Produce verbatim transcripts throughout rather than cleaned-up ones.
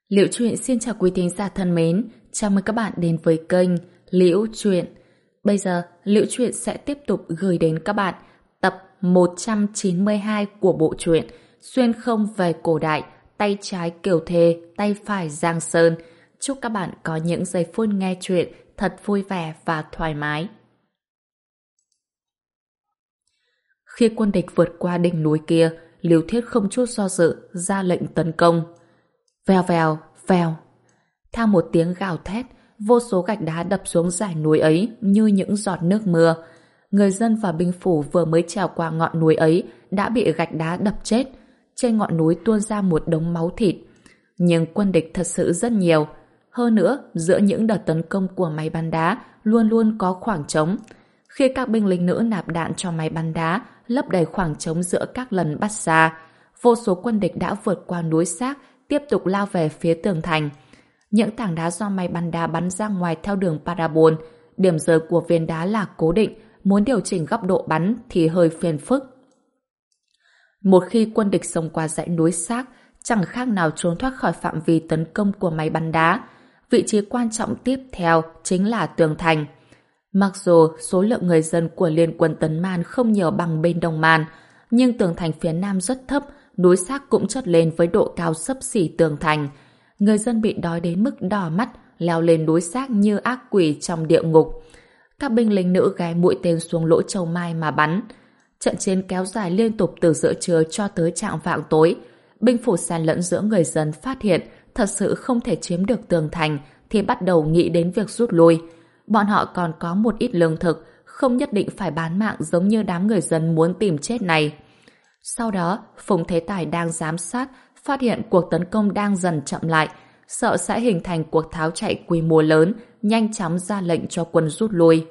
Liễu Chuyện xin chào quý thính giả thân mến, chào mừng các bạn đến với kênh Liễu Chuyện. Bây giờ, Liễu Chuyện sẽ tiếp tục gửi đến các bạn tập một trăm chín mươi hai của bộ truyện Xuyên không về cổ đại, tay trái Kiều Thề, tay phải Giang Sơn. Chúc các bạn có những giây phút nghe chuyện thật vui vẻ và thoải mái. Khi quân địch vượt qua đỉnh núi kia, Liễu Thiết không chút do dự ra lệnh tấn công. Vèo vèo, vèo. Theo một tiếng gào thét, vô số gạch đá đập xuống dải núi ấy như những giọt nước mưa. Người dân và binh phủ vừa mới trèo qua ngọn núi ấy đã bị gạch đá đập chết. Trên ngọn núi tuôn ra một đống máu thịt. Nhưng quân địch thật sự rất nhiều. Hơn nữa, giữa những đợt tấn công của máy bắn đá luôn luôn có khoảng trống. Khi các binh lính nữ nạp đạn cho máy bắn đá, lấp đầy khoảng trống giữa các lần bắt xa, vô số quân địch đã vượt qua núi xác, tiếp tục lao về phía tường thành. Những tảng đá do máy bắn đá bắn ra ngoài theo đường parabol, điểm rơi của viên đá là cố định, muốn điều chỉnh góc độ bắn thì hơi phiền phức. Một khi quân địch xông qua dãy núi xác, chẳng khác nào trốn thoát khỏi phạm vi tấn công của máy bắn đá. Vị trí quan trọng tiếp theo chính là tường thành. Mặc dù số lượng người dân của liên quân Tấn Man không nhiều bằng bên Đông Man, nhưng tường thành phía Nam rất thấp, núi xác cũng chớt lên với độ cao xấp xỉ tường thành. Người dân bị đói đến mức đỏ mắt, leo lên núi xác như ác quỷ trong địa ngục. Các binh lính nữ ghé mũi tên xuống lỗ châu mai mà bắn. Trận chiến kéo dài liên tục từ giữa trưa cho tới chạng vạng tối. Binh phủ san lẫn giữa người dân phát hiện thật sự không thể chiếm được tường thành thì bắt đầu nghĩ đến việc rút lui. Bọn họ còn có một ít lương thực, không nhất định phải bán mạng giống như đám người dân muốn tìm chết này. Sau đó, Phùng Thế Tài đang giám sát, phát hiện cuộc tấn công đang dần chậm lại, sợ sẽ hình thành cuộc tháo chạy quy mô lớn, nhanh chóng ra lệnh cho quân rút lui.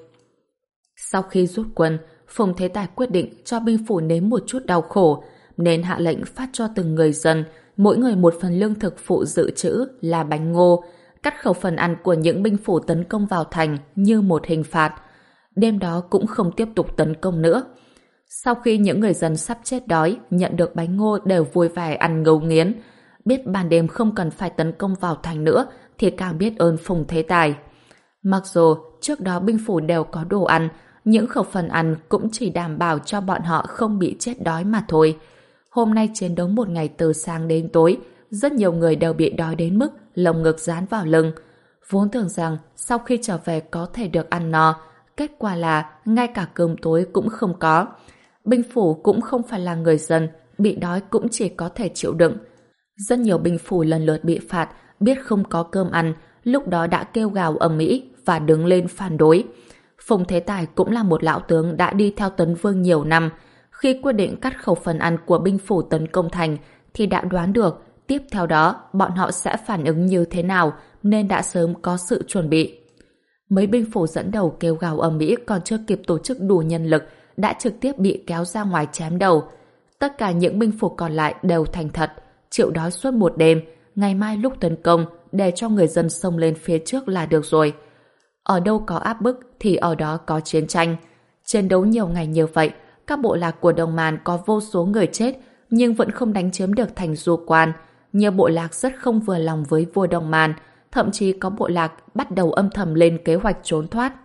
Sau khi rút quân, Phùng Thế Tài quyết định cho binh phủ nếm một chút đau khổ, nên hạ lệnh phát cho từng người dân, mỗi người một phần lương thực phụ dự trữ là bánh ngô, cắt khẩu phần ăn của những binh phủ tấn công vào thành như một hình phạt. Đêm đó cũng không tiếp tục tấn công nữa. Sau khi những người dân sắp chết đói nhận được bánh ngô đều vui vẻ ăn ngấu nghiến, biết ban đêm không cần phải tấn công vào thành nữa thì càng biết ơn Phùng Thế Tài. Mặc dù trước đó binh phủ đều có đồ ăn, những khẩu phần ăn cũng chỉ đảm bảo cho bọn họ không bị chết đói mà thôi. Hôm nay chiến đấu một ngày từ sáng đến tối, rất nhiều người đều bị đói đến mức lồng ngực dán vào lưng. Vốn tưởng rằng sau khi trở về có thể được ăn no, kết quả là ngay cả cơm tối cũng không có. Binh phủ cũng không phải là người dân, bị đói cũng chỉ có thể chịu đựng. Rất nhiều binh phủ lần lượt bị phạt, biết không có cơm ăn, lúc đó đã kêu gào ầm ĩ và đứng lên phản đối. Phùng Thế Tài cũng là một lão tướng đã đi theo Tấn Vương nhiều năm. Khi quyết định cắt khẩu phần ăn của binh phủ tấn công thành, thì đã đoán được tiếp theo đó bọn họ sẽ phản ứng như thế nào, nên đã sớm có sự chuẩn bị. Mấy binh phủ dẫn đầu kêu gào ầm ĩ còn chưa kịp tổ chức đủ nhân lực, đã trực tiếp bị kéo ra ngoài chém đầu. Tất cả những binh phủ còn lại đều thành thật, chịu đói suốt một đêm, ngày mai lúc tấn công để cho người dân xông lên phía trước là được rồi. Ở đâu có áp bức thì ở đó có chiến tranh. Chiến đấu nhiều ngày như vậy, các bộ lạc của Đông Man có vô số người chết nhưng vẫn không đánh chiếm được thành Du Quan. Nhiều bộ lạc rất không vừa lòng với vua Đông Man, thậm chí có bộ lạc bắt đầu âm thầm lên kế hoạch trốn thoát.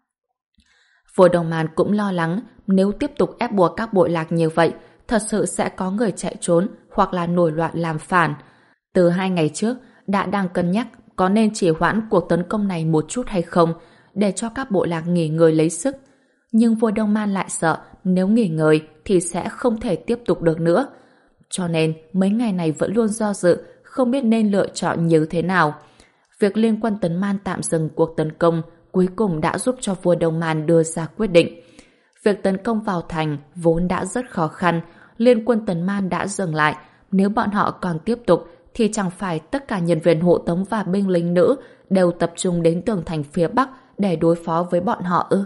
Vua Đông Man cũng lo lắng nếu tiếp tục ép buộc các bộ lạc như vậy, thật sự sẽ có người chạy trốn hoặc là nổi loạn làm phản. Từ hai ngày trước, đã đang cân nhắc có nên trì hoãn cuộc tấn công này một chút hay không, để cho các bộ lạc nghỉ ngơi lấy sức. Nhưng vua Đông Man lại sợ nếu nghỉ ngơi thì sẽ không thể tiếp tục được nữa. Cho nên mấy ngày này vẫn luôn do dự, không biết nên lựa chọn như thế nào. Việc liên quân Tấn Man tạm dừng cuộc tấn công cuối cùng đã giúp cho vua Đông Man đưa ra quyết định. Việc tấn công vào thành vốn đã rất khó khăn, liên quân Tấn Man đã dừng lại. Nếu bọn họ còn tiếp tục thì chẳng phải tất cả nhân viên hộ tống và binh lính nữ đều tập trung đến tường thành phía Bắc để đối phó với bọn họ ư?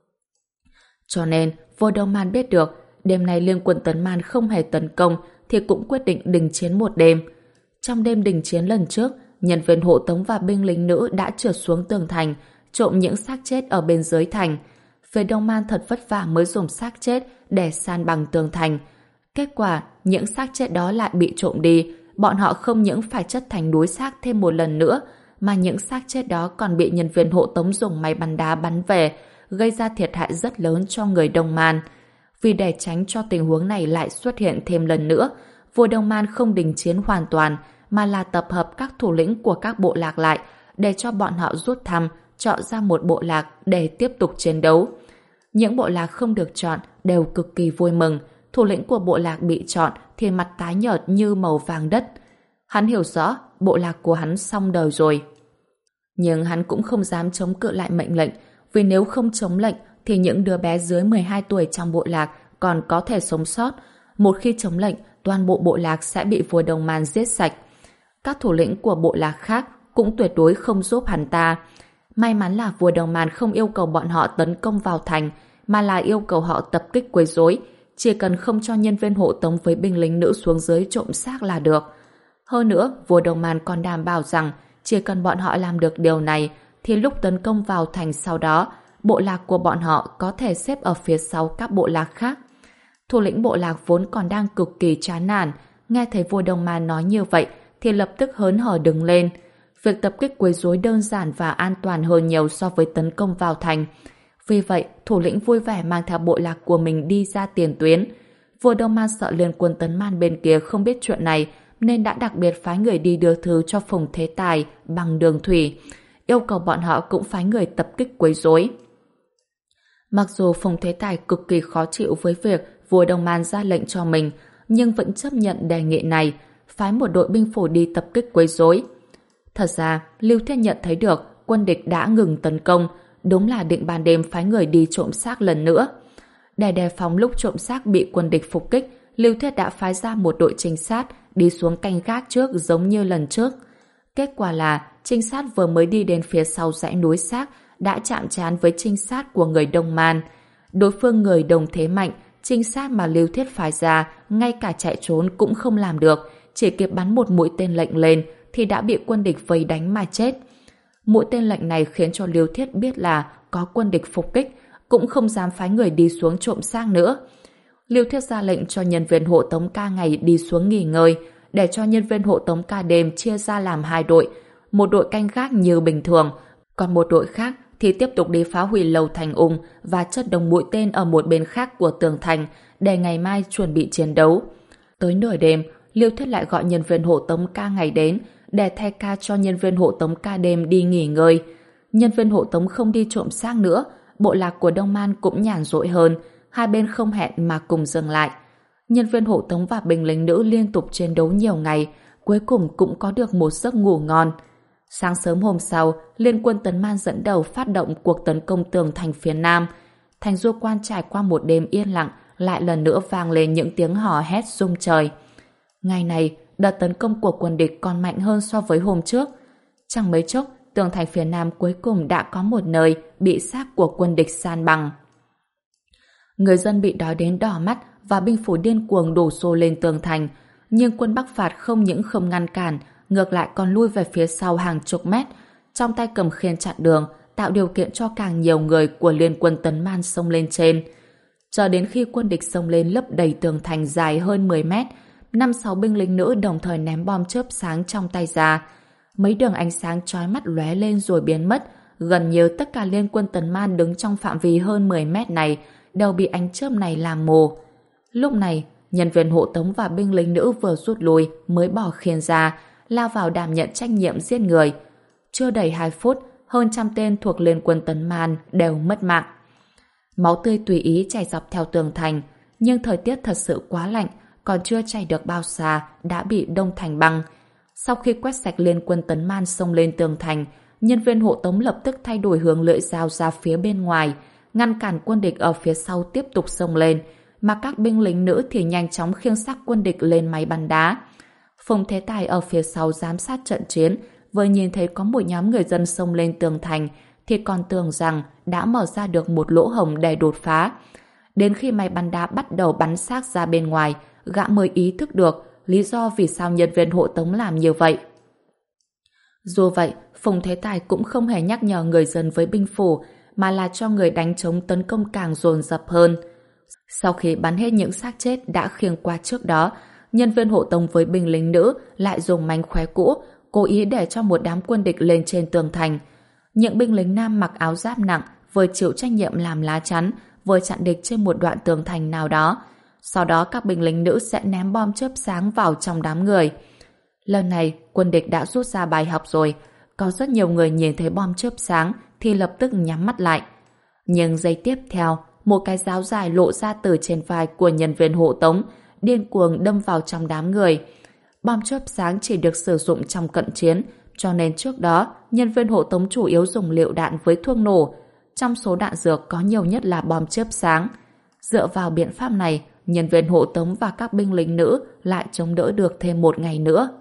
Cho nên, vua Đông Man biết được đêm nay liên quân Tấn Man không hề tấn công thì cũng quyết định đình chiến một đêm. Trong đêm đình chiến lần trước, nhân viên hộ tống và binh lính nữ đã trượt xuống tường thành, trộm những xác chết ở bên dưới thành. Phía Đông Man thật vất vả mới dùng xác chết để san bằng tường thành. Kết quả, những xác chết đó lại bị trộm đi, bọn họ không những phải chất thành núi xác thêm một lần nữa, mà những xác chết đó còn bị nhân viên hộ tống dùng máy bắn đá bắn về, gây ra thiệt hại rất lớn cho người Đông Man. Vì để tránh cho tình huống này lại xuất hiện thêm lần nữa, vua Đông Man không đình chiến hoàn toàn, mà là tập hợp các thủ lĩnh của các bộ lạc lại để cho bọn họ rút thăm, chọn ra một bộ lạc để tiếp tục chiến đấu. Những bộ lạc không được chọn đều cực kỳ vui mừng. Thủ lĩnh của bộ lạc bị chọn thì mặt tái nhợt như màu vàng đất. Hắn hiểu rõ bộ lạc của hắn xong đời rồi. Nhưng hắn cũng không dám chống cự lại mệnh lệnh, vì nếu không chống lệnh thì những đứa bé dưới mười hai tuổi trong bộ lạc còn có thể sống sót. Một khi chống lệnh, toàn bộ bộ lạc sẽ bị vua Đông Man giết sạch. Các thủ lĩnh của bộ lạc khác cũng tuyệt đối không giúp hắn ta. May mắn là vua Đông Man không yêu cầu bọn họ tấn công vào thành, mà là yêu cầu họ tập kích quấy rối, chỉ cần không cho nhân viên hộ tống với binh lính nữ xuống dưới trộm xác là được. Hơn nữa, vua Đông Man còn đảm bảo rằng chỉ cần bọn họ làm được điều này thì lúc tấn công vào thành sau đó, bộ lạc của bọn họ có thể xếp ở phía sau các bộ lạc khác. Thủ lĩnh bộ lạc vốn còn đang cực kỳ chán nản, nghe thấy vua Đông Man nói như vậy thì lập tức hớn hở đứng lên. Việc tập kích quấy rối đơn giản và an toàn hơn nhiều so với tấn công vào thành. Vì vậy, thủ lĩnh vui vẻ mang theo bộ lạc của mình đi ra tiền tuyến. Vua Đông Man sợ liên quân Tấn Man bên kia không biết chuyện này, nên đã đặc biệt phái người đi đưa thư cho Phùng Thế Tài bằng đường thủy, yêu cầu bọn họ cũng phái người tập kích quấy rối. Mặc dù Phùng Thế Tài cực kỳ khó chịu với việc vua Đông Man ra lệnh cho mình, nhưng vẫn chấp nhận đề nghị này, phái một đội binh phổ đi tập kích quấy rối. Thật ra, Lưu Thiết nhận thấy được quân địch đã ngừng tấn công, đúng là định ban đêm phái người đi trộm xác lần nữa. Để đề phòng lúc trộm xác bị quân địch phục kích, Lưu Thiết đã phái ra một đội trinh sát đi xuống canh gác trước giống như lần trước. Kết quả là trinh sát vừa mới đi đến phía sau dãy núi xác đã chạm trán với trinh sát của người Đông Man. Đối phương người đồng thế mạnh, trinh sát mà Lưu Thiết phái ra ngay cả chạy trốn cũng không làm được, chỉ kịp bắn một mũi tên lệnh lên thì đã bị quân địch vây đánh mà chết. Mũi tên lệnh này khiến cho Lưu Thiết biết là có quân địch phục kích, cũng không dám phái người đi xuống trộm xác nữa. Lưu Thiết ra lệnh cho nhân viên hộ tống ca ngày đi xuống nghỉ ngơi, để cho nhân viên hộ tống ca đêm chia ra làm hai đội, một đội canh gác như bình thường, còn một đội khác thì tiếp tục đi phá hủy lầu thành ung và chất đống mũi tên ở một bên khác của tường thành để ngày mai chuẩn bị chiến đấu. Tới nửa đêm, Lưu Thiết lại gọi nhân viên hộ tống ca ngày đến để thay ca cho nhân viên hộ tống ca đêm đi nghỉ ngơi. Nhân viên hộ tống không đi trộm xác nữa, bộ lạc của Đông Man cũng nhàn rỗi hơn, hai bên không hẹn mà cùng dừng lại. Nhân viên hộ tống và binh lính nữ liên tục chiến đấu nhiều ngày, cuối cùng cũng có được một giấc ngủ ngon. Sáng sớm hôm sau, liên quân Tấn Man dẫn đầu phát động cuộc tấn công tường thành phía Nam. Thành Du Quan trải qua một đêm yên lặng, lại lần nữa vang lên những tiếng hò hét rung trời. Ngày này, đợt tấn công của quân địch còn mạnh hơn so với hôm trước. Chẳng mấy chốc, tường thành phía Nam cuối cùng đã có một nơi bị xác của quân địch san bằng. Người dân bị đói đến đỏ mắt và binh phủ điên cuồng đổ xô lên tường thành, nhưng quân Bắc phạt không những không ngăn cản, ngược lại còn lui về phía sau hàng chục mét, trong tay cầm khiên chặn đường, tạo điều kiện cho càng nhiều người của liên quân Tấn Man xông lên trên. Cho đến khi quân địch xông lên lấp đầy tường thành dài hơn mười mét, năm sáu binh lính nữ đồng thời ném bom chớp sáng trong tay ra. Mấy đường ánh sáng chói mắt lóe lên rồi biến mất, gần như tất cả liên quân Tấn Man đứng trong phạm vi hơn mười mét này đều bị ánh chớp này làm mù. Lúc này, nhân viên hộ tống và binh lính nữ vừa rút lui mới bỏ khiên ra, lao vào đảm nhận trách nhiệm giết người. Chưa đầy hai phút, hơn trăm tên thuộc liên quân Tấn Man đều mất mạng. Máu tươi tùy ý chảy dọc theo tường thành, nhưng thời tiết thật sự quá lạnh, còn chưa chảy được bao xa đã bị đông thành băng. Sau khi quét sạch liên quân Tấn Man xông lên tường thành, nhân viên hộ tống lập tức thay đổi hướng lưỡi dao ra phía bên ngoài, ngăn cản quân địch ở phía sau tiếp tục xông lên, mà các binh lính nữ thì nhanh chóng khiêng xác quân địch lên máy bắn đá. Phùng Thế Tài ở phía sau giám sát trận chiến, vừa nhìn thấy có một nhóm người dân xông lên tường thành thì còn tưởng rằng đã mở ra được một lỗ hổng để đột phá. Đến khi máy bắn đá bắt đầu bắn xác ra bên ngoài, gã mới ý thức được lý do vì sao nhân viên hộ tống làm như vậy. Dù vậy, Phùng Thế Tài cũng không hề nhắc nhở người dân với binh phủ, mà là cho người đánh trống tấn công càng dồn dập hơn. Sau khi bắn hết những xác chết đã khiêng qua trước đó, nhân viên hộ tống với binh lính nữ lại dùng mánh khóe cũ, cố ý để cho một đám quân địch lên trên tường thành. Những binh lính nam mặc áo giáp nặng vừa chịu trách nhiệm làm lá chắn, vừa chặn địch trên một đoạn tường thành nào đó. Sau đó các binh lính nữ sẽ ném bom chớp sáng vào trong đám người. Lần này, quân địch đã rút ra bài học rồi. Có rất nhiều người nhìn thấy bom chớp sáng thì lập tức nhắm mắt lại. Nhưng giây tiếp theo, một cái giáo dài lộ ra từ trên vai của nhân viên hộ tống, điên cuồng đâm vào trong đám người. Bom chớp sáng chỉ được sử dụng trong cận chiến, cho nên trước đó, nhân viên hộ tống chủ yếu dùng lựu đạn với thuốc nổ. Trong số đạn dược có nhiều nhất là bom chớp sáng. Dựa vào biện pháp này, nhân viên hộ tống và các binh lính nữ lại chống đỡ được thêm một ngày nữa.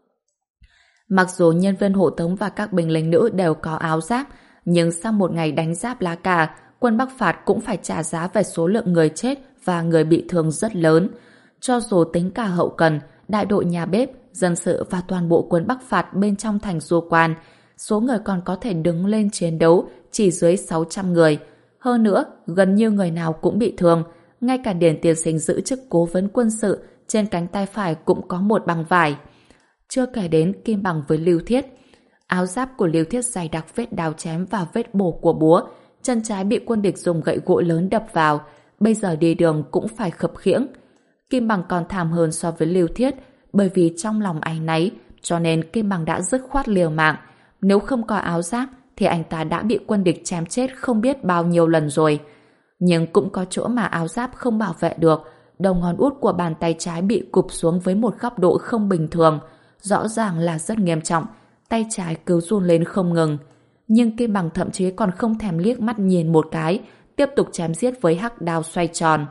Mặc dù nhân viên hộ tống và các binh lính nữ đều có áo giáp, nhưng sau một ngày đánh giáp lá cà, quân Bắc phạt cũng phải trả giá về số lượng người chết và người bị thương rất lớn. Cho dù tính cả hậu cần, đại đội nhà bếp, dân sự và toàn bộ quân Bắc phạt bên trong thành Du Quan, số người còn có thể đứng lên chiến đấu chỉ dưới sáu trăm người. Hơn nữa, gần như người nào cũng bị thương. Ngay cả Điền tiên sinh giữ chức cố vấn quân sự, trên cánh tay phải cũng có một bằng vải. Chưa kể đến Kim Bằng với Lưu Thiết. Áo giáp của Lưu Thiết dày đặc vết đào chém và vết bổ của búa, chân trái bị quân địch dùng gậy gỗ lớn đập vào, bây giờ đi đường cũng phải khập khiễng. Kim Bằng còn thảm hơn so với Lưu Thiết, bởi vì trong lòng áy náy, cho nên Kim Bằng đã dứt khoát liều mạng. Nếu không có áo giáp, thì anh ta đã bị quân địch chém chết không biết bao nhiêu lần rồi. Nhưng cũng có chỗ mà áo giáp không bảo vệ được, đầu ngón út của bàn tay trái bị cụp xuống với một góc độ không bình thường, rõ ràng là rất nghiêm trọng, tay trái cứ run lên không ngừng. Nhưng Kim Bằng thậm chí còn không thèm liếc mắt nhìn một cái, tiếp tục chém giết với hắc đao xoay tròn.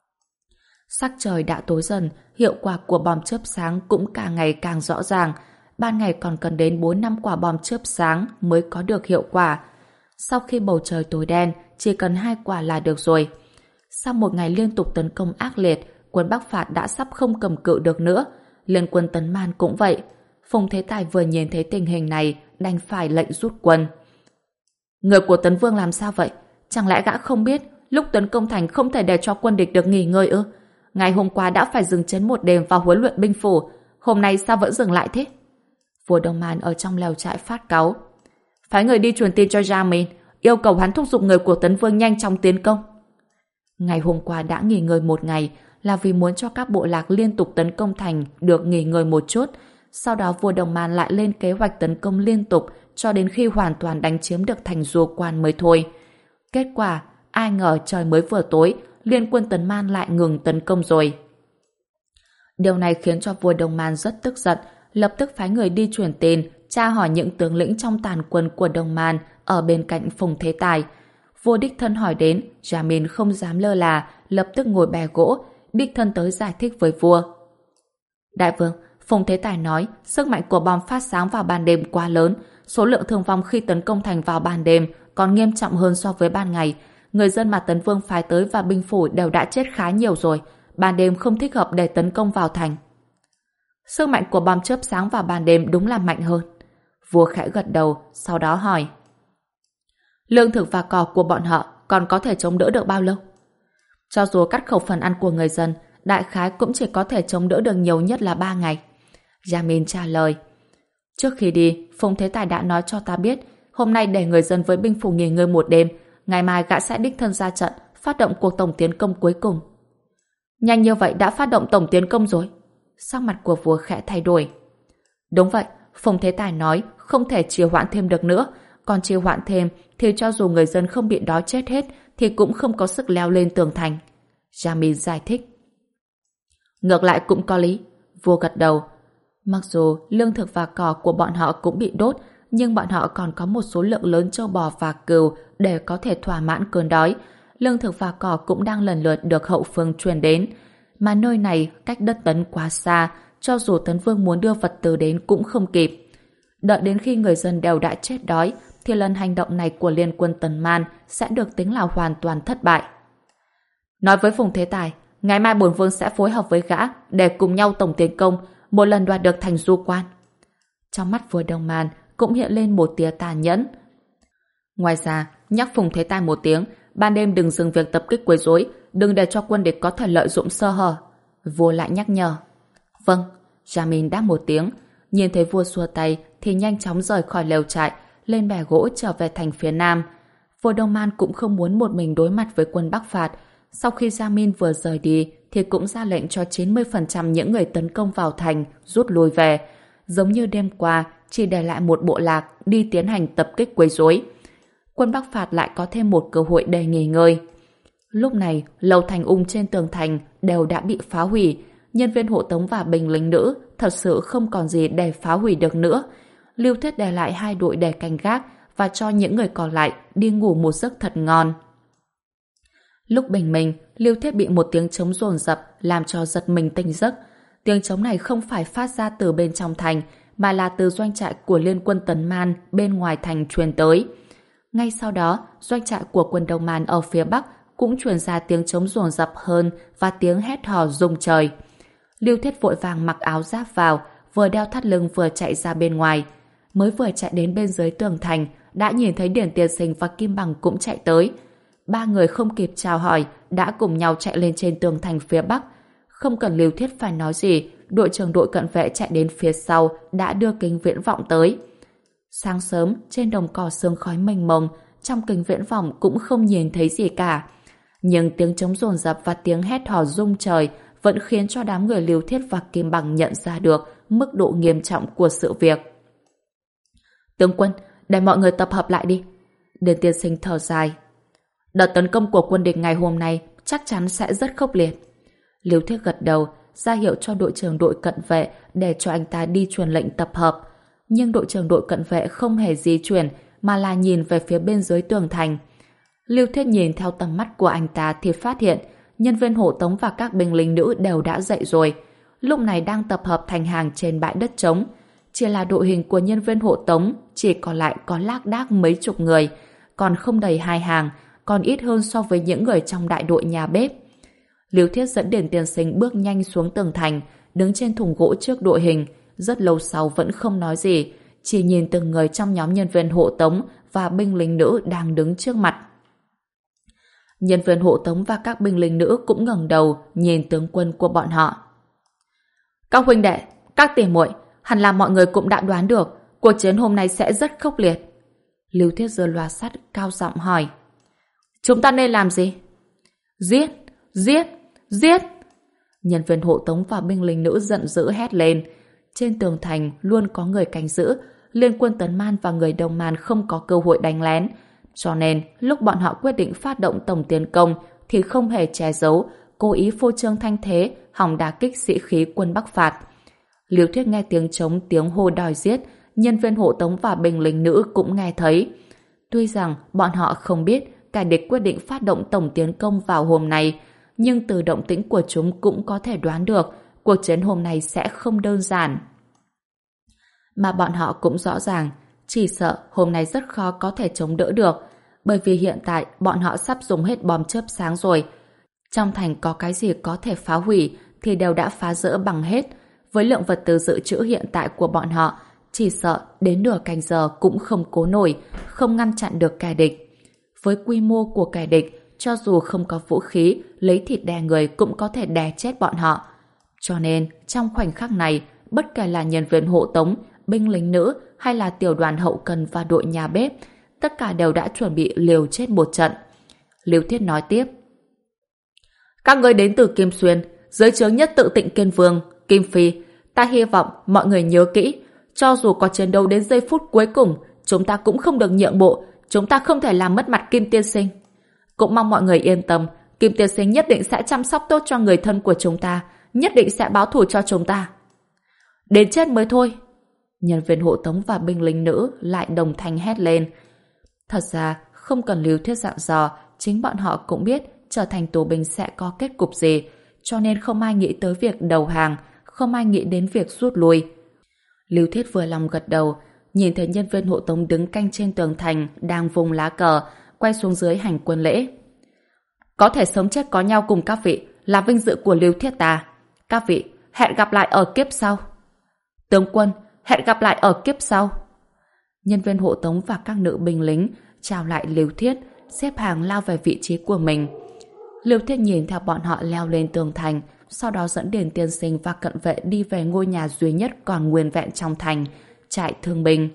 Sắc trời đã tối dần, hiệu quả của bom chớp sáng cũng càng ngày càng rõ ràng. Ban ngày còn cần đến bốn năm quả bom chớp sáng mới có được hiệu quả. Sau khi bầu trời tối đen, chỉ cần hai quả là được rồi. Sau một ngày liên tục tấn công ác liệt, quân Bắc phạt đã sắp không cầm cự được nữa. Liên quân Tấn Man cũng vậy. Phùng Thế Tài vừa nhìn thấy tình hình này, đành phải lệnh rút quân. Người của Tấn Vương làm sao vậy? Chẳng lẽ gã không biết lúc tấn công thành không thể để cho quân địch được nghỉ ngơi ư? Ngày hôm qua đã phải dừng chấn một đêm vào huấn luyện binh phủ, hôm nay sao vẫn dừng lại thế? Vua Đông Man ở trong lều trại phát cáu. Phái người đi truyền tin cho Jamin, yêu cầu hắn thúc giục người của Tấn Vương nhanh chóng tiến công. Ngày hôm qua đã nghỉ ngơi một ngày là vì muốn cho các bộ lạc liên tục tấn công thành được nghỉ ngơi một chút. Sau đó vua Đông Man lại lên kế hoạch tấn công liên tục cho đến khi hoàn toàn đánh chiếm được thành Du Quan mới thôi. Kết quả, ai ngờ trời mới vừa tối, liên quân Tấn Man lại ngừng tấn công rồi. Điều này khiến cho vua Đông Man rất tức giận, lập tức phái người đi truyền tin, tra hỏi những tướng lĩnh trong tàn quân của Đông Man ở bên cạnh Phùng Thế Tài. Vua đích thân hỏi đến, Jamin không dám lơ là, lập tức ngồi bè gỗ, đích thân tới giải thích với vua. Đại vương, Phùng Thế Tài nói sức mạnh của bom phát sáng vào ban đêm quá lớn, số lượng thương vong khi tấn công thành vào ban đêm còn nghiêm trọng hơn so với ban ngày. Người dân mà Tấn Vương phái tới và binh phủ đều đã chết khá nhiều rồi, ban đêm không thích hợp để tấn công vào thành. Sức mạnh của bom chớp sáng vào ban đêm đúng là mạnh hơn. Vua khẽ gật đầu, sau đó hỏi. Lương thực và cỏ của bọn họ còn có thể chống đỡ được bao lâu? Cho dù cắt khẩu phần ăn của người dân, đại khái cũng chỉ có thể chống đỡ được nhiều nhất là ba ngày. Jamin trả lời. Trước khi đi, Phùng Thế Tài đã nói cho ta biết, hôm nay để người dân với binh phủ nghỉ ngơi một đêm, ngày mai gã sẽ đích thân ra trận, phát động cuộc tổng tiến công cuối cùng. Nhanh như vậy đã phát động tổng tiến công rồi. Sắc mặt của vua khẽ thay đổi. Đúng vậy, Phùng Thế Tài nói không thể trì hoãn thêm được nữa, còn trì hoãn thêm thì cho dù người dân không bị đói chết hết thì cũng không có sức leo lên tường thành. Jamin giải thích. Ngược lại cũng có lý. Vua gật đầu. Mặc dù lương thực và cỏ của bọn họ cũng bị đốt, nhưng bọn họ còn có một số lượng lớn trâu bò và cừu để có thể thỏa mãn cơn đói. Lương thực và cỏ cũng đang lần lượt được hậu phương truyền đến. Mà nơi này cách đất Tấn quá xa, cho dù Tấn Vương muốn đưa vật tư đến cũng không kịp. Đợi đến khi người dân đều đã chết đói, thì lần hành động này của liên quân Tấn Man sẽ được tính là hoàn toàn thất bại. Nói với Phùng Thế Tài, ngày mai bổn vương sẽ phối hợp với gã để cùng nhau tổng tiến công, một lần đoạt được thành Du Quan. Trong mắt vua Đông Man cũng hiện lên một tia tàn nhẫn. Ngoài ra, nhắc Phùng Thế Tài một tiếng, ban đêm đừng dừng việc tập kích quấy rối, đừng để cho quân địch có thể lợi dụng sơ hở. Vua lại nhắc nhở. Vâng, Jamin đáp một tiếng. Nhìn thấy vua xua tay thì nhanh chóng rời khỏi lều trại, lên bè gỗ trở về thành phía nam. Vua Đông Man cũng không muốn một mình đối mặt với quân Bắc phạt. Sau khi Jamin vừa rời đi thì cũng ra lệnh cho chín mươi phần trăm những người tấn công vào thành rút lui về. Giống như đêm qua, chỉ để lại một bộ lạc đi tiến hành tập kích quấy rối. Quân Bắc phạt lại có thêm một cơ hội để nghỉ ngơi. Lúc này, lầu thành ung trên tường thành đều đã bị phá hủy. Nhân viên hộ tống và binh lính nữ thật sự không còn gì để phá hủy được nữa. Lưu Thiết để lại hai đội để canh gác và cho những người còn lại đi ngủ một giấc thật ngon. Lúc bình minh, Lưu Thiết bị một tiếng trống dồn dập làm cho giật mình tỉnh giấc. Tiếng trống này không phải phát ra từ bên trong thành, mà là từ doanh trại của liên quân Tấn Man bên ngoài thành truyền tới. Ngay sau đó, doanh trại của quân Đông Man ở phía Bắc cũng truyền ra tiếng trống dồn dập hơn và tiếng hét hò rung trời. Lưu Thiết vội vàng mặc áo giáp vào, vừa đeo thắt lưng vừa chạy ra bên ngoài. Mới vừa chạy đến bên dưới tường thành, đã nhìn thấy Điển Tiên Sinh và Kim Bằng cũng chạy tới. Ba người không kịp chào hỏi, đã cùng nhau chạy lên trên tường thành phía Bắc. Không cần Lưu Thiết phải nói gì, đội trưởng đội cận vệ chạy đến phía sau đã đưa kính viễn vọng tới. Sáng sớm, trên đồng cỏ sương khói mênh mông, trong kính viễn vọng cũng không nhìn thấy gì cả. Nhưng tiếng trống dồn dập và tiếng hét hò rung trời vẫn khiến cho đám người Lưu Thiết và Kim Bằng nhận ra được mức độ nghiêm trọng của sự việc. Tướng quân, để mọi người tập hợp lại đi. Điền Tiên Sinh thở dài. Đợt tấn công của quân địch ngày hôm nay chắc chắn sẽ rất khốc liệt. Lưu Thiết gật đầu, ra hiệu cho đội trưởng đội cận vệ để cho anh ta đi truyền lệnh tập hợp. Nhưng đội trưởng đội cận vệ không hề di chuyển mà là nhìn về phía bên dưới tường thành. Lưu Thiết nhìn theo tầm mắt của anh ta thì phát hiện nhân viên hộ tống và các binh lính nữ đều đã dậy rồi. Lúc này đang tập hợp thành hàng trên bãi đất trống. Chỉ là đội hình của nhân viên hộ tống chỉ còn lại có lác đác mấy chục người, còn không đầy hai hàng, còn ít hơn so với những người trong đại đội nhà bếp. Lưu Thiết dẫn Điền Tiên Sinh bước nhanh xuống tường thành, đứng trên thùng gỗ trước đội hình, rất lâu sau vẫn không nói gì, chỉ nhìn từng người trong nhóm nhân viên hộ tống và binh lính nữ đang đứng trước mặt. Nhân viên hộ tống và các binh lính nữ cũng ngẩng đầu nhìn tướng quân của bọn họ. Các huynh đệ, các tỉ muội, hẳn là mọi người cũng đã đoán được cuộc chiến hôm nay sẽ rất khốc liệt. Lưu Thiết giơ loa sắt cao giọng hỏi. Chúng ta nên làm gì? Giết! Giết! Giết! Nhân viên hộ tống và binh lính nữ giận dữ hét lên. Trên tường thành luôn có người canh giữ, liên quân Tấn Man và người Đông Man không có cơ hội đánh lén. Cho nên, lúc bọn họ quyết định phát động tổng tiến công thì không hề che giấu, cố ý phô trương thanh thế, hòng đả kích sĩ khí quân Bắc phạt. Lưu Thiết nghe tiếng trống, tiếng hô đòi giết, nhân viên hộ tống và binh lính nữ cũng nghe thấy. Tuy rằng bọn họ không biết kẻ địch quyết định phát động tổng tiến công vào hôm nay, nhưng từ động tĩnh của chúng cũng có thể đoán được cuộc chiến hôm nay sẽ không đơn giản. Mà bọn họ cũng rõ ràng, chỉ sợ hôm nay rất khó có thể chống đỡ được, bởi vì hiện tại bọn họ sắp dùng hết bom chớp sáng rồi. Trong thành có cái gì có thể phá hủy thì đều đã phá rỡ bằng hết. Với lượng vật tư dự trữ hiện tại của bọn họ, chỉ sợ đến nửa canh giờ cũng không cố nổi, không ngăn chặn được kẻ địch. Với quy mô của kẻ địch, cho dù không có vũ khí, lấy thịt đè người cũng có thể đè chết bọn họ. Cho nên, trong khoảnh khắc này, bất kể là nhân viên hộ tống, binh lính nữ hay là tiểu đoàn hậu cần và đội nhà bếp, tất cả đều đã chuẩn bị liều chết một trận. Lưu Thiết nói tiếp. Các người đến từ Kim Xuyên, dưới trướng nhất tự Tịnh Kiên Vương, Kim Phi, ta hy vọng mọi người nhớ kỹ, cho dù có chiến đấu đến giây phút cuối cùng, chúng ta cũng không được nhượng bộ, chúng ta không thể làm mất mặt Kim Tiên Sinh. Cũng mong mọi người yên tâm, Kim Tiên Sinh nhất định sẽ chăm sóc tốt cho người thân của chúng ta, nhất định sẽ báo thù cho chúng ta. Đến chết mới thôi. Nhân viên hộ tống và binh lính nữ lại đồng thanh hét lên. Thật ra, không cần Lưu Thiết dặn dò, chính bọn họ cũng biết trở thành tù binh sẽ có kết cục gì, cho nên không ai nghĩ tới việc đầu hàng, không ai nghĩ đến việc rút lui. Lưu Thiết vừa lòng gật đầu, nhìn thấy nhân viên hộ tống đứng canh trên tường thành đang vung lá cờ, quay xuống dưới hành quân lễ. Có thể sống chết có nhau cùng các vị là vinh dự của Lưu Thiết ta. Các vị, hẹn gặp lại ở kiếp sau. Tướng quân, hẹn gặp lại ở kiếp sau. Nhân viên hộ tống và các nữ binh lính chào lại Lưu Thiết, xếp hàng lao về vị trí của mình. Liêu Thiết nhìn theo bọn họ leo lên tường thành, sau đó dẫn Điền tiên sinh và cận vệ đi về ngôi nhà duy nhất còn nguyên vẹn trong thành, trại thương binh.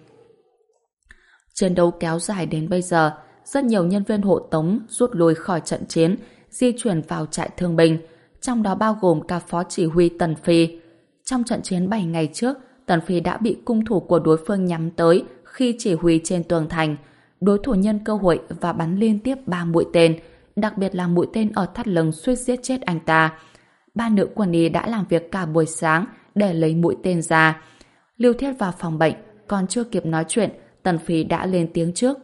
Chiến đấu kéo dài đến bây giờ, rất nhiều nhân viên hộ tống rút lui khỏi trận chiến, di chuyển vào trại thương binh, trong đó bao gồm cả phó chỉ huy Tần Phi. Trong trận chiến bảy ngày trước, Tần Phi đã bị cung thủ của đối phương nhắm tới khi chỉ huy trên tường thành. Đối thủ nhân cơ hội và bắn liên tiếp ba mũi tên, đặc biệt là mũi tên ở thắt lưng suýt giết chết anh ta. Ba nữ quân y đã làm việc cả buổi sáng để lấy mũi tên ra. Lưu Thiết vào phòng bệnh, còn chưa kịp nói chuyện, Tần Phi đã lên tiếng trước.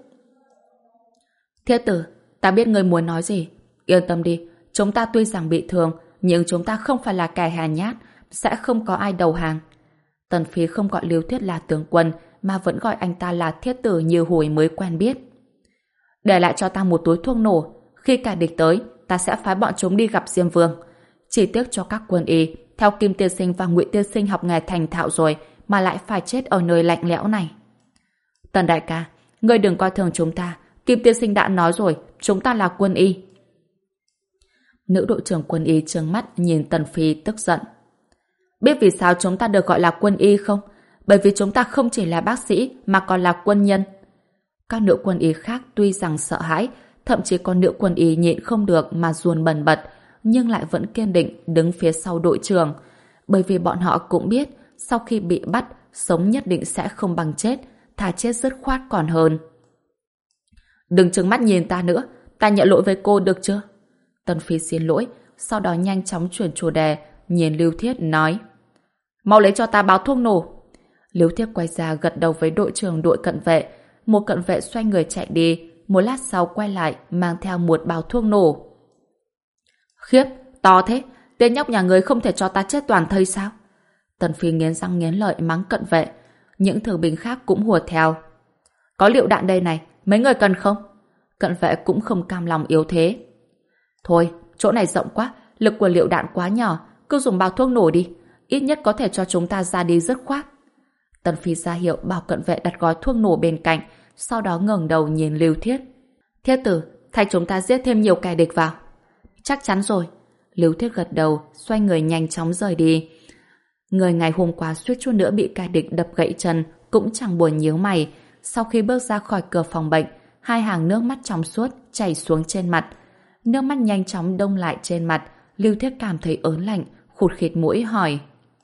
Thiết tử, ta biết người muốn nói gì. Yên tâm đi, chúng ta tuy rằng bị thương, nhưng chúng ta không phải là kẻ hèn nhát, sẽ không có ai đầu hàng. Tần Phi không gọi Lưu Thiết là tướng quân, mà vẫn gọi anh ta là thiết tử như hồi mới quen biết. Để lại cho ta một túi thuốc nổ, khi kẻ địch tới, ta sẽ phái bọn chúng đi gặp Diêm Vương. Chỉ tiếc cho các quân y, theo Kim tiên sinh và Ngụy tiên sinh học nghề thành thạo rồi, mà lại phải chết ở nơi lạnh lẽo này. Tần đại ca, ngươi đừng coi thường chúng ta, Kim tiên sinh đã nói rồi, chúng ta là quân y. Nữ đội trưởng quân y trừng mắt nhìn Tần Phi tức giận. Biết vì sao chúng ta được gọi là quân y không? Bởi vì chúng ta không chỉ là bác sĩ mà còn là quân nhân. Các nữ quân y khác tuy rằng sợ hãi, thậm chí có nữ quân y nhịn không được mà ruồn bần bật, nhưng lại vẫn kiên định đứng phía sau đội trưởng. Bởi vì bọn họ cũng biết sau khi bị bắt, sống nhất định sẽ không bằng chết, thà chết dứt khoát còn hơn. Đừng trừng mắt nhìn ta nữa, ta nhận lỗi với cô được chưa? Tần Phi xin lỗi, sau đó nhanh chóng chuyển chủ đề, nhìn Lưu Thiết nói: mau lấy cho ta bao thuốc nổ. Lưu Thiết quay ra gật đầu với đội trưởng đội cận vệ, một cận vệ xoay người chạy đi, một lát sau quay lại mang theo một bao thuốc nổ. Khiếp, to thế, tên nhóc nhà người không thể cho ta chết toàn thây sao? Tần Phi nghiến răng nghiến lợi mắng cận vệ, những thương binh khác cũng hùa theo. Có lựu đạn đây này, mấy người cần không? Cận vệ cũng không cam lòng yếu thế. Thôi, chỗ này rộng quá, lực của lựu đạn quá nhỏ, cứ dùng bao thuốc nổ đi, ít nhất có thể cho chúng ta ra đi dứt khoát. Tần Phi ra hiệu bảo cận vệ đặt gói thuốc nổ bên cạnh, sau đó ngẩng đầu nhìn Lưu Thiết. Thiết tử, thay chúng ta giết thêm nhiều kẻ địch vào. Chắc chắn rồi. Lưu Thiết gật đầu, xoay người nhanh chóng rời đi. Người ngày hôm qua suýt chút nữa bị kẻ địch đập gãy chân cũng chẳng buồn nhíu mày. Sau khi bước ra khỏi cửa phòng bệnh, hai hàng nước mắt trong suốt chảy xuống trên mặt. Nước mắt nhanh chóng đông lại trên mặt, Lưu Thiết cảm thấy ớn lạnh, khụt khịt mũi hỏi: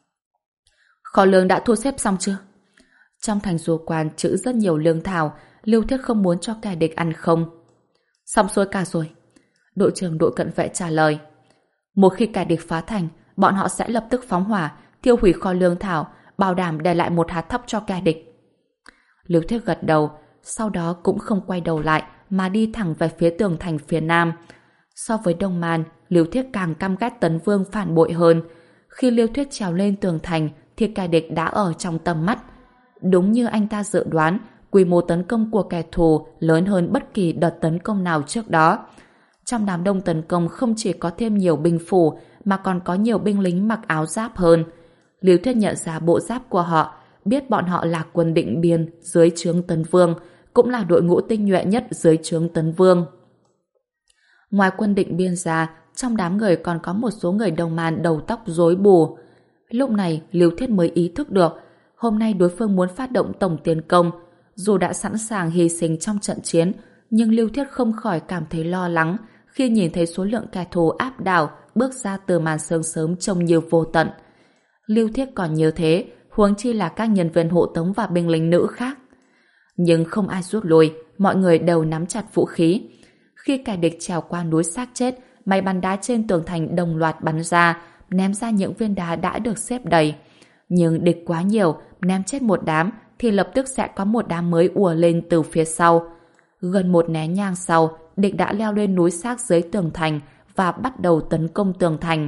kho lương đã thu xếp xong chưa? Trong thành du quan trữ rất nhiều lương thảo, Lưu Thiết không muốn cho kẻ địch ăn không. Xong xuôi cả rồi. Đội trưởng đội cận vệ trả lời. Một khi kẻ địch phá thành, bọn họ sẽ lập tức phóng hỏa, thiêu hủy kho lương thảo, bảo đảm để lại một hạt thóc cho kẻ địch. Lưu Thiết gật đầu, sau đó cũng không quay đầu lại mà đi thẳng về phía tường thành phía nam. So với Đông Man, Lưu Thiết càng căm ghét Tấn Vương phản bội hơn. Khi Lưu Thiết trèo lên tường thành thì kẻ địch đã ở trong tầm mắt. Đúng như anh ta dự đoán, quy mô tấn công của kẻ thù lớn hơn bất kỳ đợt tấn công nào trước đó. Trong đám đông tấn công không chỉ có thêm nhiều binh phủ mà còn có nhiều binh lính mặc áo giáp hơn. Lưu Thiết nhận ra bộ giáp của họ, biết bọn họ là quân Định Biên dưới trướng Tấn Vương, cũng là đội ngũ tinh nhuệ nhất dưới trướng Tấn Vương. Ngoài quân Định Biên ra, trong đám người còn có một số người Đông Man đầu tóc rối bù. Lúc này Lưu Thiết mới ý thức được hôm nay đối phương muốn phát động tổng tiến công. Dù đã sẵn sàng hy sinh trong trận chiến, nhưng Lưu Thiết không khỏi cảm thấy lo lắng khi nhìn thấy số lượng kẻ thù áp đảo bước ra từ màn sương sớm trông như vô tận. Lưu Thiết còn nhớ thế, huống chi là các nhân viên hộ tống và binh lính nữ khác. Nhưng không ai rút lui, mọi người đều nắm chặt vũ khí. Khi kẻ địch trèo qua núi xác chết, máy bắn đá trên tường thành đồng loạt bắn ra, ném ra những viên đá đã được xếp đầy. Nhưng địch quá nhiều, ném chết một đám thì lập tức sẽ có một đám mới ùa lên từ phía sau. Gần một nén nhang sau, địch đã leo lên núi xác dưới tường thành và bắt đầu tấn công tường thành.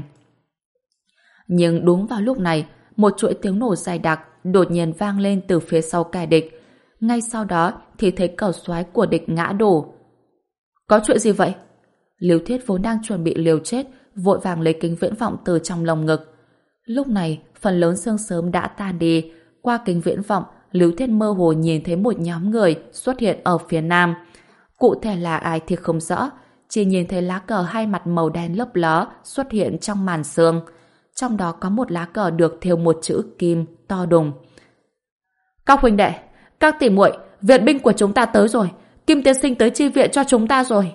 Nhưng đúng vào lúc này, một chuỗi tiếng nổ dày đặc đột nhiên vang lên từ phía sau kẻ địch. Ngay sau đó thì thấy cờ soái của địch ngã đổ. Có chuyện gì vậy? Lưu Thiết vốn đang chuẩn bị liều chết, vội vàng lấy kính viễn vọng từ trong lồng ngực. Lúc này, phần lớn sương sớm đã tan đi. Qua kính viễn vọng, Lưu Thiết mơ hồ nhìn thấy một nhóm người xuất hiện ở phía nam. Cụ thể là ai thì không rõ, chỉ nhìn thấy lá cờ hai mặt màu đen lấp ló xuất hiện trong màn sương. Trong đó có một lá cờ được thêu một chữ kim to đùng. Các huynh đệ, các tỷ muội, viện binh của chúng ta tới rồi. Kim tiên sinh tới chi viện cho chúng ta rồi.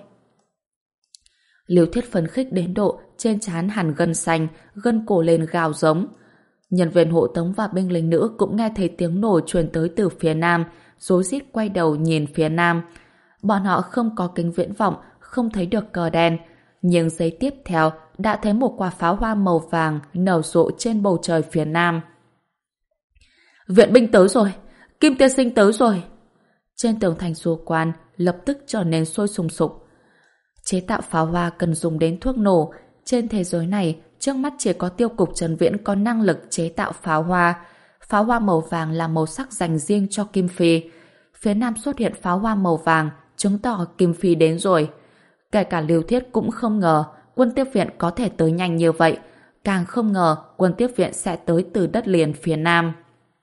Liêu Thiết phấn khích đến độ trên trán hẳn gân xanh, gân cổ lên gào giống. Nhân viên hộ tống và binh lính nữ cũng nghe thấy tiếng nổ truyền tới từ phía nam, rối rít quay đầu nhìn phía nam. Bọn họ không có kính viễn vọng, không thấy được cờ đen, nhưng giây tiếp theo đã thấy một quả pháo hoa màu vàng nở rộ trên bầu trời phía nam. Viện binh tới rồi, Kim tiên sinh tới rồi. Trên tường thành Du Quan lập tức trở nên sôi sùng sục. Chế tạo pháo hoa cần dùng đến thuốc nổ. Trên thế giới này, trước mắt chỉ có Tiêu cục Trần Viễn có năng lực chế tạo pháo hoa. Pháo hoa màu vàng là màu sắc dành riêng cho Kim Phi. Phía nam xuất hiện pháo hoa màu vàng, chứng tỏ Kim Phi đến rồi. Kể cả Lưu Thiết cũng không ngờ quân tiếp viện có thể tới nhanh như vậy. Càng không ngờ quân tiếp viện sẽ tới từ đất liền phía nam.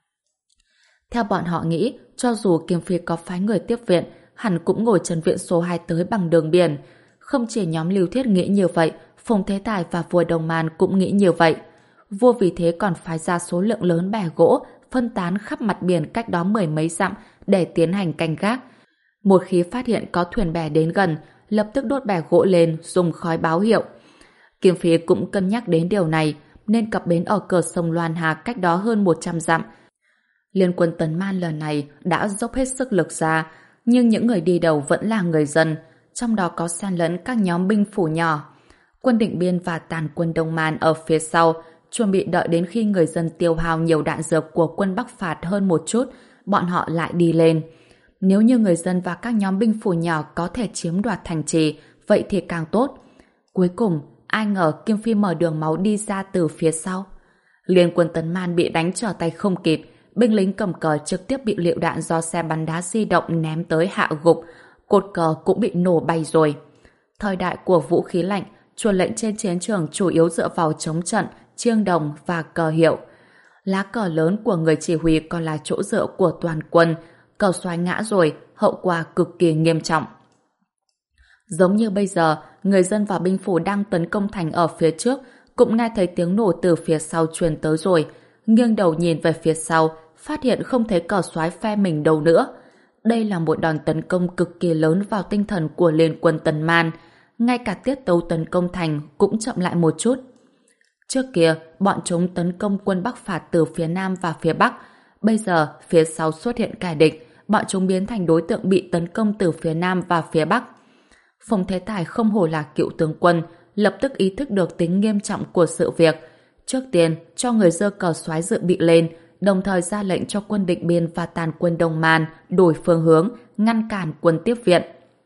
Theo bọn họ nghĩ, cho dù Kim Phi có phái người tiếp viện, hẳn cũng ngồi Trần Viện số hai tới bằng đường biển. Không chỉ nhóm Lưu Thiết nghĩ như vậy, Phùng Thế Tài và vua Đồng Man cũng nghĩ như vậy. Vua vì thế còn phái ra số lượng lớn bè gỗ phân tán khắp mặt biển cách đó mười mấy dặm để tiến hành canh gác. Một khi phát hiện có thuyền bè đến gần, lập tức đốt bè gỗ lên dùng khói báo hiệu. Kim Phi cũng cân nhắc đến điều này nên cập bến ở cửa sông Loan Hà cách đó hơn một trăm dặm. Liên quân Tấn Man lần này đã dốc hết sức lực ra, nhưng những người đi đầu vẫn là người dân, trong đó có xen lẫn các nhóm binh phủ nhỏ. Quân Định Biên và tàn quân Đông Man ở phía sau chuẩn bị đợi đến khi người dân tiêu hao nhiều đạn dược của quân Bắc phạt hơn một chút, bọn họ lại đi lên. Nếu như người dân và các nhóm binh phủ nhỏ có thể chiếm đoạt thành trì, vậy thì càng tốt. Cuối cùng, ai ngờ Kim Phi mở đường máu đi ra từ phía sau. Liên quân Tấn Man bị đánh trở tay không kịp, binh lính cầm cờ trực tiếp bị lựu đạn do xe bắn đá di động ném tới hạ gục, cột cờ cũng bị nổ bay rồi. Thời đại của vũ khí lạnh, truyền lệnh trên chiến trường chủ yếu dựa vào chống trận, chiêng đồng và cờ hiệu. Lá cờ lớn của người chỉ huy còn là chỗ dựa của toàn quân, cờ xoáy ngã rồi, hậu quả cực kỳ nghiêm trọng. Giống như bây giờ, người dân và binh phủ đang tấn công thành ở phía trước, cũng nghe thấy tiếng nổ từ phía sau truyền tới rồi, nghiêng đầu nhìn về phía sau, phát hiện không thấy cờ soái phe mình đâu nữa. Đây là một đòn tấn công cực kỳ lớn vào tinh thần của liên quân Tấn Man, ngay cả tiết tấu tấn công thành cũng chậm lại một chút. Trước kia, bọn chúng tấn công quân Bắc phạt từ phía Nam và phía Bắc, bây giờ phía sau xuất hiện kẻ địch, bọn chúng biến thành đối tượng bị tấn công từ phía Nam và phía Bắc. Phùng Thế Tài không hổ là cựu tướng quân, lập tức ý thức được tính nghiêm trọng của sự việc. Trước tiên, cho người giơ cờ soái dự bị lên, đồng thời ra lệnh cho quân Định Biên và tàn quân Đông Man đổi phương hướng, ngăn cản quân tiếp viện.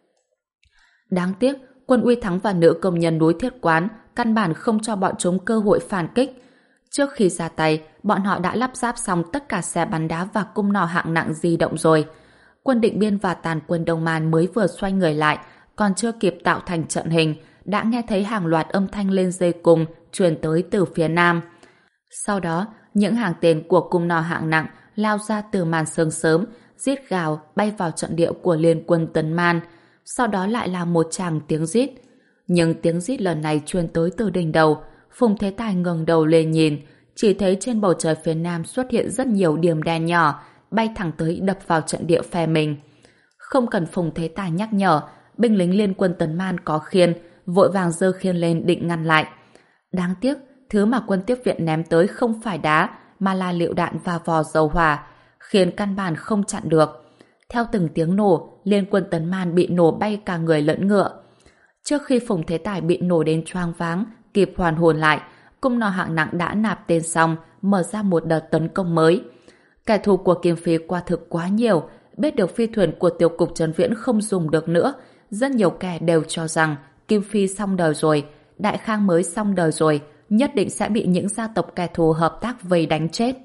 Đáng tiếc, quân Uy Thắng và nữ công nhân núi Thiết Quán căn bản không cho bọn chúng cơ hội phản kích. Trước khi ra tay, bọn họ đã lắp ráp xong tất cả xe bắn đá và cung nỏ hạng nặng di động rồi. Quân Định Biên và tàn quân Đông Man mới vừa xoay người lại, còn chưa kịp tạo thành trận hình, đã nghe thấy hàng loạt âm thanh lên dây cung truyền tới từ phía nam. Sau đó, những hàng tên của cung nỏ hạng nặng lao ra từ màn sương sớm, rít gào bay vào trận địa của liên quân Tấn Man. Sau đó lại là một tràng tiếng rít. Nhưng tiếng rít lần này truyền tới từ đỉnh đầu. Phùng Thế Tài ngẩng đầu lên nhìn, chỉ thấy trên bầu trời phía nam xuất hiện rất nhiều điểm đen nhỏ, bay thẳng tới đập vào trận địa phe mình. Không cần Phùng Thế Tài nhắc nhở, binh lính liên quân Tấn Man có khiên, vội vàng giơ khiên lên định ngăn lại. Đáng tiếc, thứ mà quân tiếp viện ném tới không phải đá, mà là lựu đạn và vò dầu hỏa, khiến căn bản không chặn được. Theo từng tiếng nổ, liên quân Tấn Man bị nổ bay cả người lẫn ngựa. Trước khi Phùng Thế Tài bị nổ đến choáng váng, kịp hoàn hồn lại, cung nỏ hạng nặng đã nạp tên xong, mở ra một đợt tấn công mới. Kẻ thù của Kim Phi quả thực quá nhiều, biết được phi thuyền của Tiêu cục Trấn Viễn không dùng được nữa. Rất nhiều kẻ đều cho rằng Kim Phi xong đời rồi, Đại Khang mới xong đời rồi, nhất định sẽ bị những gia tộc kẻ thù hợp tác vây đánh chết.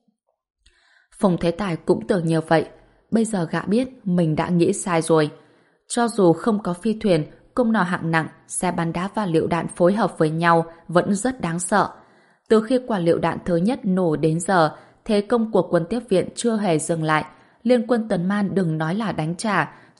Phùng Thế Tài cũng tưởng như vậy, bây giờ gã biết mình đã nghĩ sai rồi. Cho dù không có phi thuyền, cung nỏ hạng nặng, xe bắn đá và lựu đạn phối hợp với nhau vẫn rất đáng sợ. Từ khi quả lựu đạn thứ nhất nổ đến giờ, thế công của quân tiếp viện chưa hề dừng lại. Liên quân Tấn Man đừng nói là đánh trả,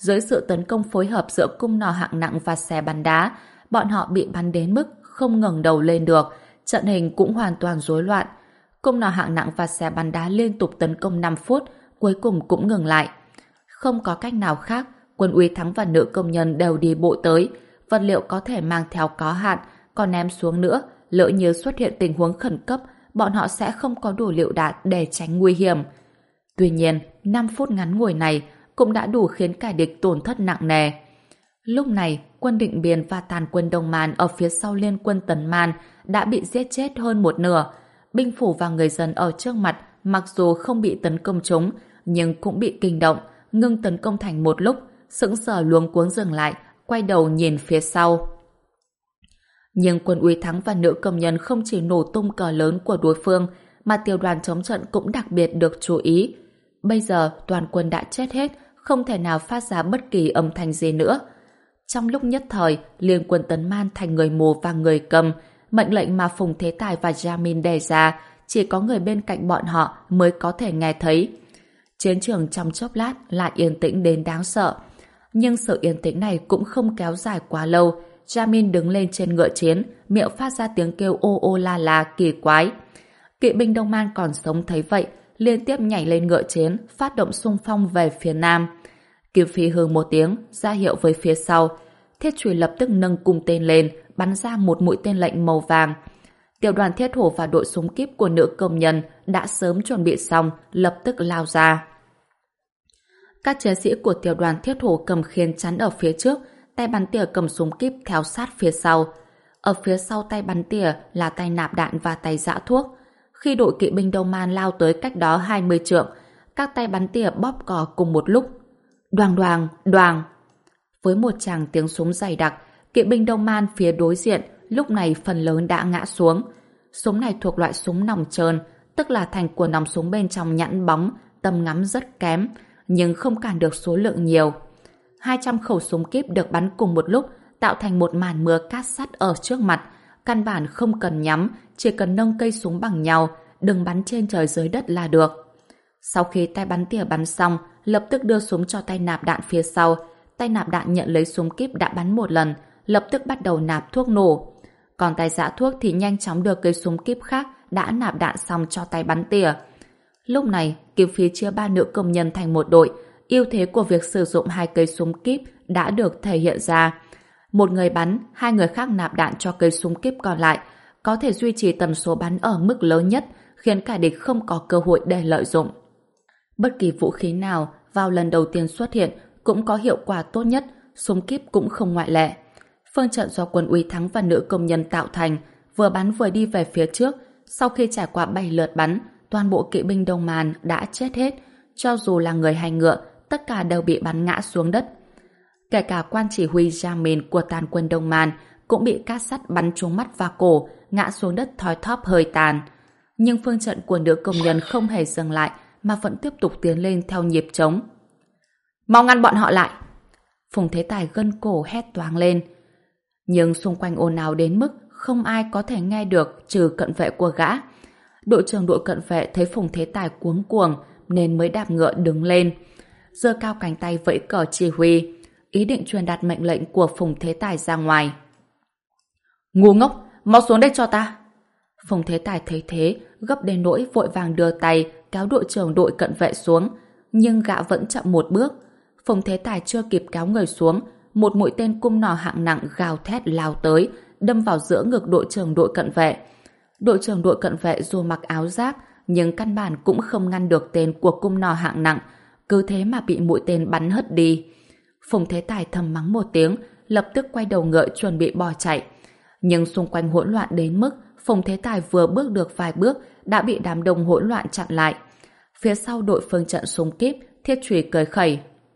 dưới sự tấn công phối hợp giữa cung nỏ hạng nặng và xe bắn đá, bọn họ bị bắn đến mức không ngẩng đầu lên được, trận hình cũng hoàn toàn rối loạn. Cung nỏ hạng nặng và xe bắn đá liên tục tấn công năm phút, cuối cùng cũng ngừng lại. Không có cách nào khác, quân Uy Thắng và nữ công nhân đều đi bộ tới, vật liệu có thể mang theo có hạn, còn ném xuống nữa, lỡ như xuất hiện tình huống khẩn cấp, bọn họ sẽ không có đủ lựu đạn để tránh nguy hiểm. Tuy nhiên, năm phút ngắn ngủi này cũng đã đủ khiến kẻ địch tổn thất nặng nề. Lúc này, quân Định Biên và tàn quân Đông Man ở phía sau liên quân Tấn Man đã bị giết chết hơn một nửa. Binh phủ và người dân ở trước mặt mặc dù không bị tấn công trúng, nhưng cũng bị kinh động, ngưng tấn công thành một lúc, sững sờ luống cuống dừng lại, quay đầu nhìn phía sau. Nhưng quân Uy Thắng và nữ công nhân không chỉ nổ tung cờ lớn của đối phương, mà tiểu đoàn chống trận cũng đặc biệt được chú ý. Bây giờ toàn quân đã chết hết, không thể nào phát ra bất kỳ âm thanh gì nữa. Trong lúc nhất thời, liên quân Tấn Man thành người mù và người cầm, mệnh lệnh mà Phùng Thế Tài và Jamin đề ra, chỉ có người bên cạnh bọn họ mới có thể nghe thấy. Chiến trường trong chốc lát lại yên tĩnh đến đáng sợ. Nhưng sự yên tĩnh này cũng không kéo dài quá lâu. Jamin đứng lên trên ngựa chiến, miệng phát ra tiếng kêu ô ô la la kỳ quái. Kỵ binh Đông Man còn sống thấy vậy, liên tiếp nhảy lên ngựa chiến, phát động xung phong về phía nam. Kim Phi hừ một tiếng, ra hiệu với phía sau. Thiết Chùy lập tức nâng cung tên lên, bắn ra một mũi tên lệnh màu vàng. Tiểu đoàn thiết hổ và đội súng kíp của nữ công nhân đã sớm chuẩn bị xong, lập tức lao ra. Các chiến sĩ của tiểu đoàn thiết hổ cầm khiên chắn ở phía trước, tay bắn tỉa cầm súng kíp theo sát phía sau. Ở phía sau tay bắn tỉa là tay nạp đạn và tay giã thuốc. Khi đội kỵ binh Đông Man lao tới cách đó hai mươi trượng, các tay bắn tỉa bóp cò cùng một lúc. Đoàng đoàng, đoàng. Với một tràng tiếng súng dày đặc, kỵ binh Đông Man phía đối diện lúc này phần lớn đã ngã xuống. Súng này thuộc loại súng nòng trơn, tức là thành của nòng súng bên trong nhẵn bóng, tầm ngắm rất kém, nhưng không cản được số lượng nhiều. hai trăm khẩu súng kíp được bắn cùng một lúc, tạo thành một màn mưa cát sắt ở trước mặt. Căn bản không cần nhắm, chỉ cần nâng cây súng bằng nhau, đừng bắn trên trời dưới đất là được. Sau khi tay bắn tỉa bắn xong, lập tức đưa súng cho tay nạp đạn phía sau. Tay nạp đạn nhận lấy súng kíp đã bắn một lần, lập tức bắt đầu nạp thuốc nổ. Còn tay giã thuốc thì nhanh chóng đưa cây súng kíp khác đã nạp đạn xong cho tay bắn tỉa. Lúc này, Kim Phi chia ba nữ công nhân thành một đội, ưu thế của việc sử dụng hai cây súng kíp đã được thể hiện ra. Một người bắn, hai người khác nạp đạn cho cây súng kíp còn lại, có thể duy trì tần số bắn ở mức lớn nhất, khiến kẻ địch không có cơ hội để lợi dụng. Bất kỳ vũ khí nào vào lần đầu tiên xuất hiện cũng có hiệu quả tốt nhất, súng kíp cũng không ngoại lệ. Phương trận do quân Uy Thắng và nữ công nhân tạo thành, vừa bắn vừa đi về phía trước. Sau khi trải qua bảy lượt bắn, toàn bộ kỵ binh Đông Man đã chết hết, cho dù là người hay ngựa, tất cả đều bị bắn ngã xuống đất. Kể cả quan chỉ huy Jamin của tàn quân Đông Man cũng bị cát sắt bắn trúng mắt và cổ, ngã xuống đất thoi thóp hơi tàn. Nhưng phương trận của nữ công nhân không hề dừng lại, mà vẫn tiếp tục tiến lên theo nhịp trống. Mau ngăn bọn họ lại! Phùng Thế Tài gân cổ hét toáng lên. Nhưng xung quanh ồn ào đến mức không ai có thể nghe được trừ cận vệ của gã. Đội trưởng đội cận vệ thấy Phùng Thế Tài cuống cuồng nên mới đạp ngựa đứng lên, giơ cao cánh tay vẫy cờ chỉ huy, ý định truyền đạt mệnh lệnh của Phùng Thế Tài ra ngoài. Ngu ngốc, mau xuống đây cho ta! Phùng Thế Tài thấy thế, gấp đến nỗi vội vàng đưa tay kéo đội trưởng đội cận vệ xuống, nhưng gã vẫn chậm một bước. Phùng Thế Tài chưa kịp kéo người xuống, một mũi tên cung nỏ hạng nặng gào thét lao tới, đâm vào giữa ngực đội trưởng đội cận vệ. Đội trưởng đội cận vệ dù mặc áo giáp, nhưng căn bản cũng không ngăn được tên của cung nỏ hạng nặng, cứ thế mà bị mũi tên bắn hất đi. Phùng Thế Tài thầm mắng một tiếng, lập tức quay đầu ngựa chuẩn bị bỏ chạy. Nhưng xung quanh hỗn loạn đến mức Phùng Thế Tài vừa bước được vài bước đã bị đám đông hỗn loạn chặn lại. Phía sau đội phương trận súng kíp, Thiết Chùy cười khẩy.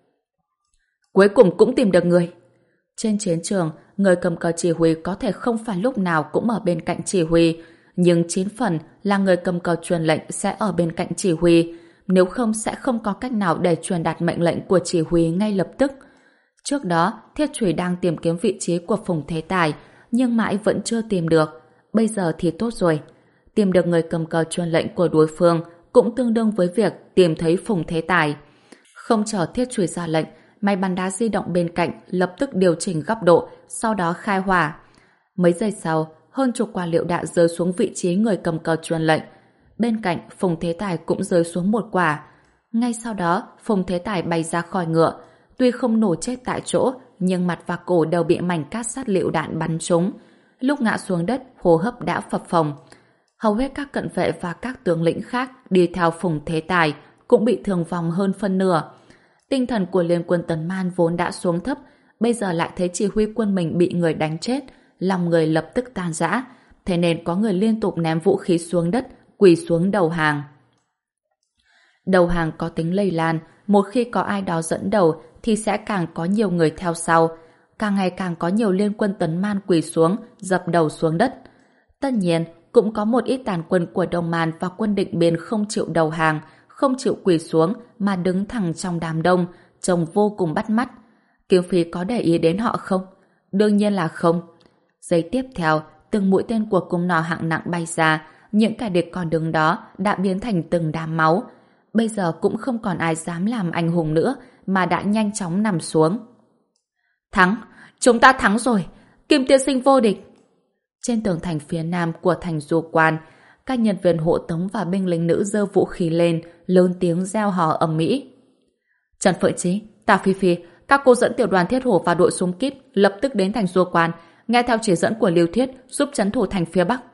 Cuối cùng cũng tìm được người. Trên chiến trường, người cầm cờ chỉ huy có thể không phải lúc nào cũng ở bên cạnh chỉ huy, nhưng chín phần là người cầm cờ truyền lệnh sẽ ở bên cạnh chỉ huy, nếu không sẽ không có cách nào để truyền đạt mệnh lệnh của chỉ huy ngay lập tức. Trước đó, Thiết Chùy đang tìm kiếm vị trí của Phùng Thế Tài, nhưng mãi vẫn chưa tìm được. Bây giờ thì tốt rồi. Tìm được người cầm cờ truyền lệnh của đối phương cũng tương đương với việc tìm thấy Phùng Thế Tài. Không chờ Thiết Chùy ra lệnh, máy bắn đá di động bên cạnh lập tức điều chỉnh góc độ, sau đó khai hỏa. Mấy giây sau, hơn chục quả lựu đạn rơi xuống vị trí người cầm cờ truyền lệnh. Bên cạnh, Phùng Thế Tài cũng rơi xuống một quả. Ngay sau đó, Phùng Thế Tài bay ra khỏi ngựa. Tuy không nổ chết tại chỗ, nhưng mặt và cổ đều bị mảnh cát sắt lựu đạn bắn trúng. Lúc ngã xuống đất, hô hấp đã phập phồng. Hầu hết các cận vệ và các tướng lĩnh khác đi theo Phùng Thế Tài cũng bị thương vong hơn phân nửa. Tinh thần của liên quân Tấn Man vốn đã xuống thấp, bây giờ lại thấy chỉ huy quân mình bị người đánh chết, lòng người lập tức tan rã, thế nên có người liên tục ném vũ khí xuống đất, quỳ xuống đầu hàng. Đầu hàng có tính lây lan, một khi có ai đó dẫn đầu thì sẽ càng có nhiều người theo sau, càng ngày càng có nhiều liên quân Tấn Man quỳ xuống, dập đầu xuống đất. Tất nhiên, cũng có một ít tàn quân của Đông Man và quân Định Biên không chịu đầu hàng, không chịu quỳ xuống mà đứng thẳng trong đám đông, trông vô cùng bắt mắt. Kiếm Phi có để ý đến họ không? Đương nhiên là không. Giây tiếp theo, từng mũi tên của cung nỏ hạng nặng bay ra, những kẻ địch còn đứng đó đã biến thành từng đám máu. Bây giờ cũng không còn ai dám làm anh hùng nữa, mà đã nhanh chóng nằm xuống. Thắng! Chúng ta thắng rồi! Kim tiên sinh vô địch! Trên tường thành phía nam của thành Du Quan, các nhân viên hộ tống và binh lính nữ giơ vũ khí lên, lớn tiếng reo hò ầm ĩ. Trần Phượng Chí, Tào Phi Phi, các cô dẫn tiểu đoàn Thiết Hổ và đội súng kíp lập tức đến thành Du Quan, nghe theo chỉ dẫn của Lưu Thiết giúp trấn thủ thành phía bắc.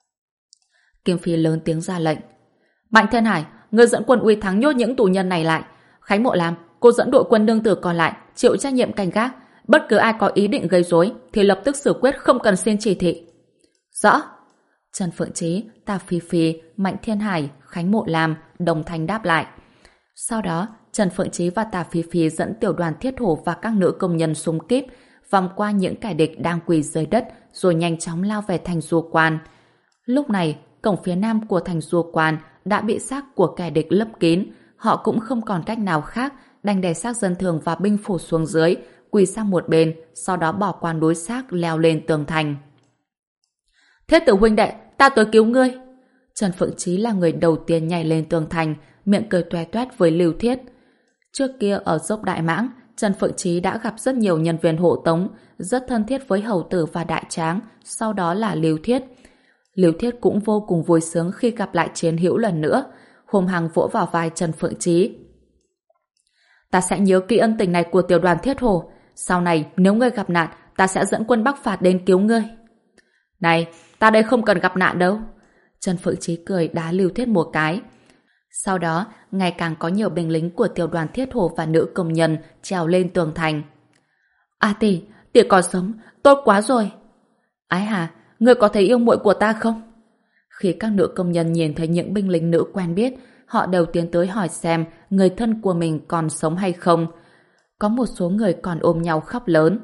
Kim Phi lớn tiếng ra lệnh. Mạnh Thiên Hải, người dẫn quân Uy Thắng nhốt những tù nhân này lại. Khánh Mộ Lam, cô dẫn đội quân đương tử còn lại chịu trách nhiệm canh gác. Bất cứ ai có ý định gây rối thì lập tức xử quyết, không cần xin chỉ thị. Rõ. Trần Phượng Chí, Tào Phi Phi, Mạnh Thiên Hải, Khánh Mộ Lam đồng thanh đáp lại. Sau đó, Trần Phượng Chí và Tào Phi Phi dẫn tiểu đoàn Thiết Hổ và các nữ công nhân súng kíp vòng qua những kẻ địch đang quỳ dưới đất, rồi nhanh chóng lao về thành Du Quan. Lúc này, cổng phía nam của thành Du Quan đã bị xác của kẻ địch lấp kín. Họ cũng không còn cách nào khác, đành đè xác dân thường và binh phủ xuống dưới, quỳ sang một bên, sau đó bỏ qua đối xác leo lên tường thành. Thiết Tử huynh đệ, ta tới cứu ngươi. Trần Phượng Chí là người đầu tiên nhảy lên tường thành, miệng cười toe toét với Lưu Thiết. Trước kia ở dốc Đại Mãng, Trần Phượng Chí đã gặp rất nhiều nhân viên hộ tống, rất thân thiết với Hầu Tử và Đại Tráng, sau đó là Lưu Thiết. Lưu Thiết cũng vô cùng vui sướng khi gặp lại chiến hữu lần nữa, hùng hăng vỗ vào vai Trần Phượng Chí. Ta sẽ nhớ kỹ ân tình này của tiểu đoàn Thiết Hổ, sau này nếu ngươi gặp nạn, ta sẽ dẫn quân Bắc Phạt đến cứu ngươi. Này, ta đây không cần gặp nạn đâu. Trần Phượng Chí cười đá Lưu Thiết một cái. Sau đó, ngày càng có nhiều binh lính của tiểu đoàn Thiết Hổ và nữ công nhân trèo lên tường thành. A tỷ, tỷ còn sống, tốt quá rồi. Ái hà, ngươi có thấy yêu muội của ta không? Khi các nữ công nhân nhìn thấy những binh lính nữ quen biết, họ đều tiến tới hỏi xem người thân của mình còn sống hay không. Có một số người còn ôm nhau khóc lớn.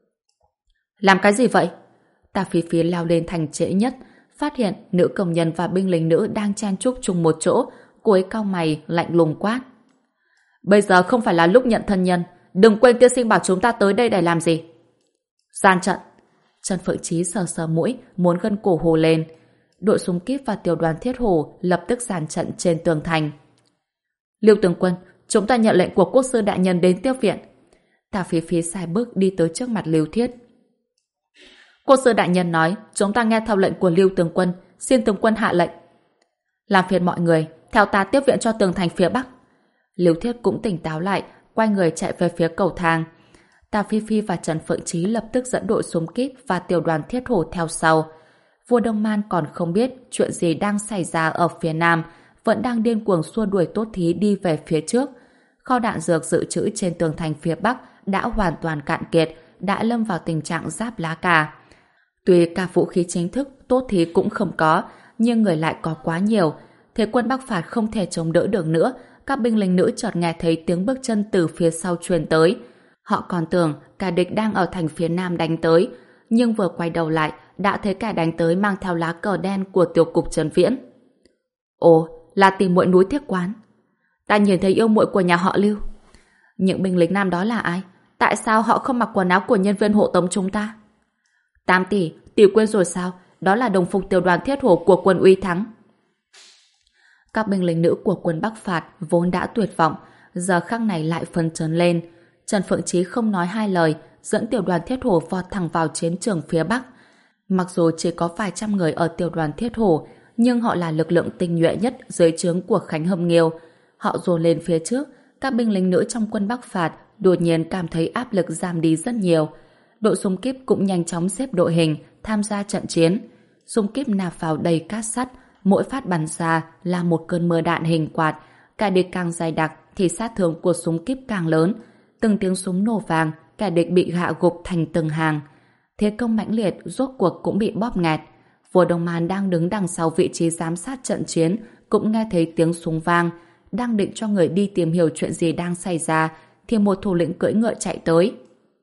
Làm cái gì vậy? Tào Phi Phi leo lên thành trễ nhất, phát hiện nữ công nhân và binh lính nữ đang chen chúc chung một chỗ, cô ấy cau mày lạnh lùng quát. Bây giờ không phải là lúc nhận thân nhân, đừng quên tiên sinh bảo chúng ta tới đây để làm gì. Gian trận. Trần Phượng Chí sờ sờ mũi, muốn gân cổ hồ lên. Đội súng kíp và tiểu đoàn Thiết Hổ lập tức dàn trận trên tường thành. Lưu tướng quân, chúng ta nhận lệnh của quốc sư đại nhân đến tiếp viện. Tào Phi Phi xài bước đi tới trước mặt Lưu Thiết. Quốc sư đại nhân nói chúng ta nghe theo lệnh của Lưu tướng quân, xin tướng quân hạ lệnh. Làm phiền mọi người, theo ta tiếp viện cho tường thành phía bắc. Lưu Thiết cũng tỉnh táo lại, quay người chạy về phía cầu thang. Tào Phi Phi và Trần Phượng Chí lập tức dẫn đội súng kíp và tiểu đoàn Thiết Hổ theo sau. Vua Đông Man còn không biết chuyện gì đang xảy ra ở phía nam, vẫn đang điên cuồng xua đuổi Tốt Thí đi về phía trước. Kho đạn dược dự trữ trên tường thành phía bắc đã hoàn toàn cạn kiệt, đã lâm vào tình trạng giáp lá cà. Tuy cả vũ khí chính thức Tốt Thí cũng không có, nhưng người lại có quá nhiều. Thế quân Bắc Phạt không thể chống đỡ được nữa, các binh lính nữ chợt nghe thấy tiếng bước chân từ phía sau truyền tới. Họ còn tưởng cả địch đang ở thành phía nam đánh tới, nhưng vừa quay đầu lại đã thấy kẻ đánh tới mang theo lá cờ đen của tiểu cục Trần Viễn. Ồ, là tìm muội núi Thiết Quán. Ta nhìn thấy yêu muội của nhà họ Lưu. Những binh lính nam đó là ai? Tại sao họ không mặc quần áo của nhân viên hộ tống chúng ta? Tam tỷ, tỷ quên rồi sao? Đó là đồng phục tiểu đoàn Thiết Hổ của quân Uy Thắng. Các binh lính nữ của quân Bắc Phạt vốn đã tuyệt vọng, giờ khắc này lại phấn chấn lên. Trần Phượng Chí không nói hai lời, dẫn tiểu đoàn Thiết Hổ vọt thẳng vào chiến trường phía Bắc. Mặc dù chỉ có vài trăm người ở tiểu đoàn Thiết Hổ, nhưng họ là lực lượng tinh nhuệ nhất dưới trướng của Khánh Hâm Nghiêu. Họ dồn lên phía trước, các binh lính nữ trong quân Bắc phạt đột nhiên cảm thấy áp lực giảm đi rất nhiều. Đội xung kíp cũng nhanh chóng xếp đội hình tham gia trận chiến. Xung kíp nạp vào đầy cát sắt, mỗi phát bắn ra là một cơn mưa đạn hình quạt. Kẻ địch càng dày đặc thì sát thương của súng kíp càng lớn. Từng tiếng súng nổ vang, kẻ địch bị hạ gục thành từng hàng. Thế công mãnh liệt rốt cuộc cũng bị bóp nghẹt. Vua Đông Man đang đứng đằng sau vị trí giám sát trận chiến cũng nghe thấy tiếng súng vang, đang định cho người đi tìm hiểu chuyện gì đang xảy ra thì một thủ lĩnh cưỡi ngựa chạy tới.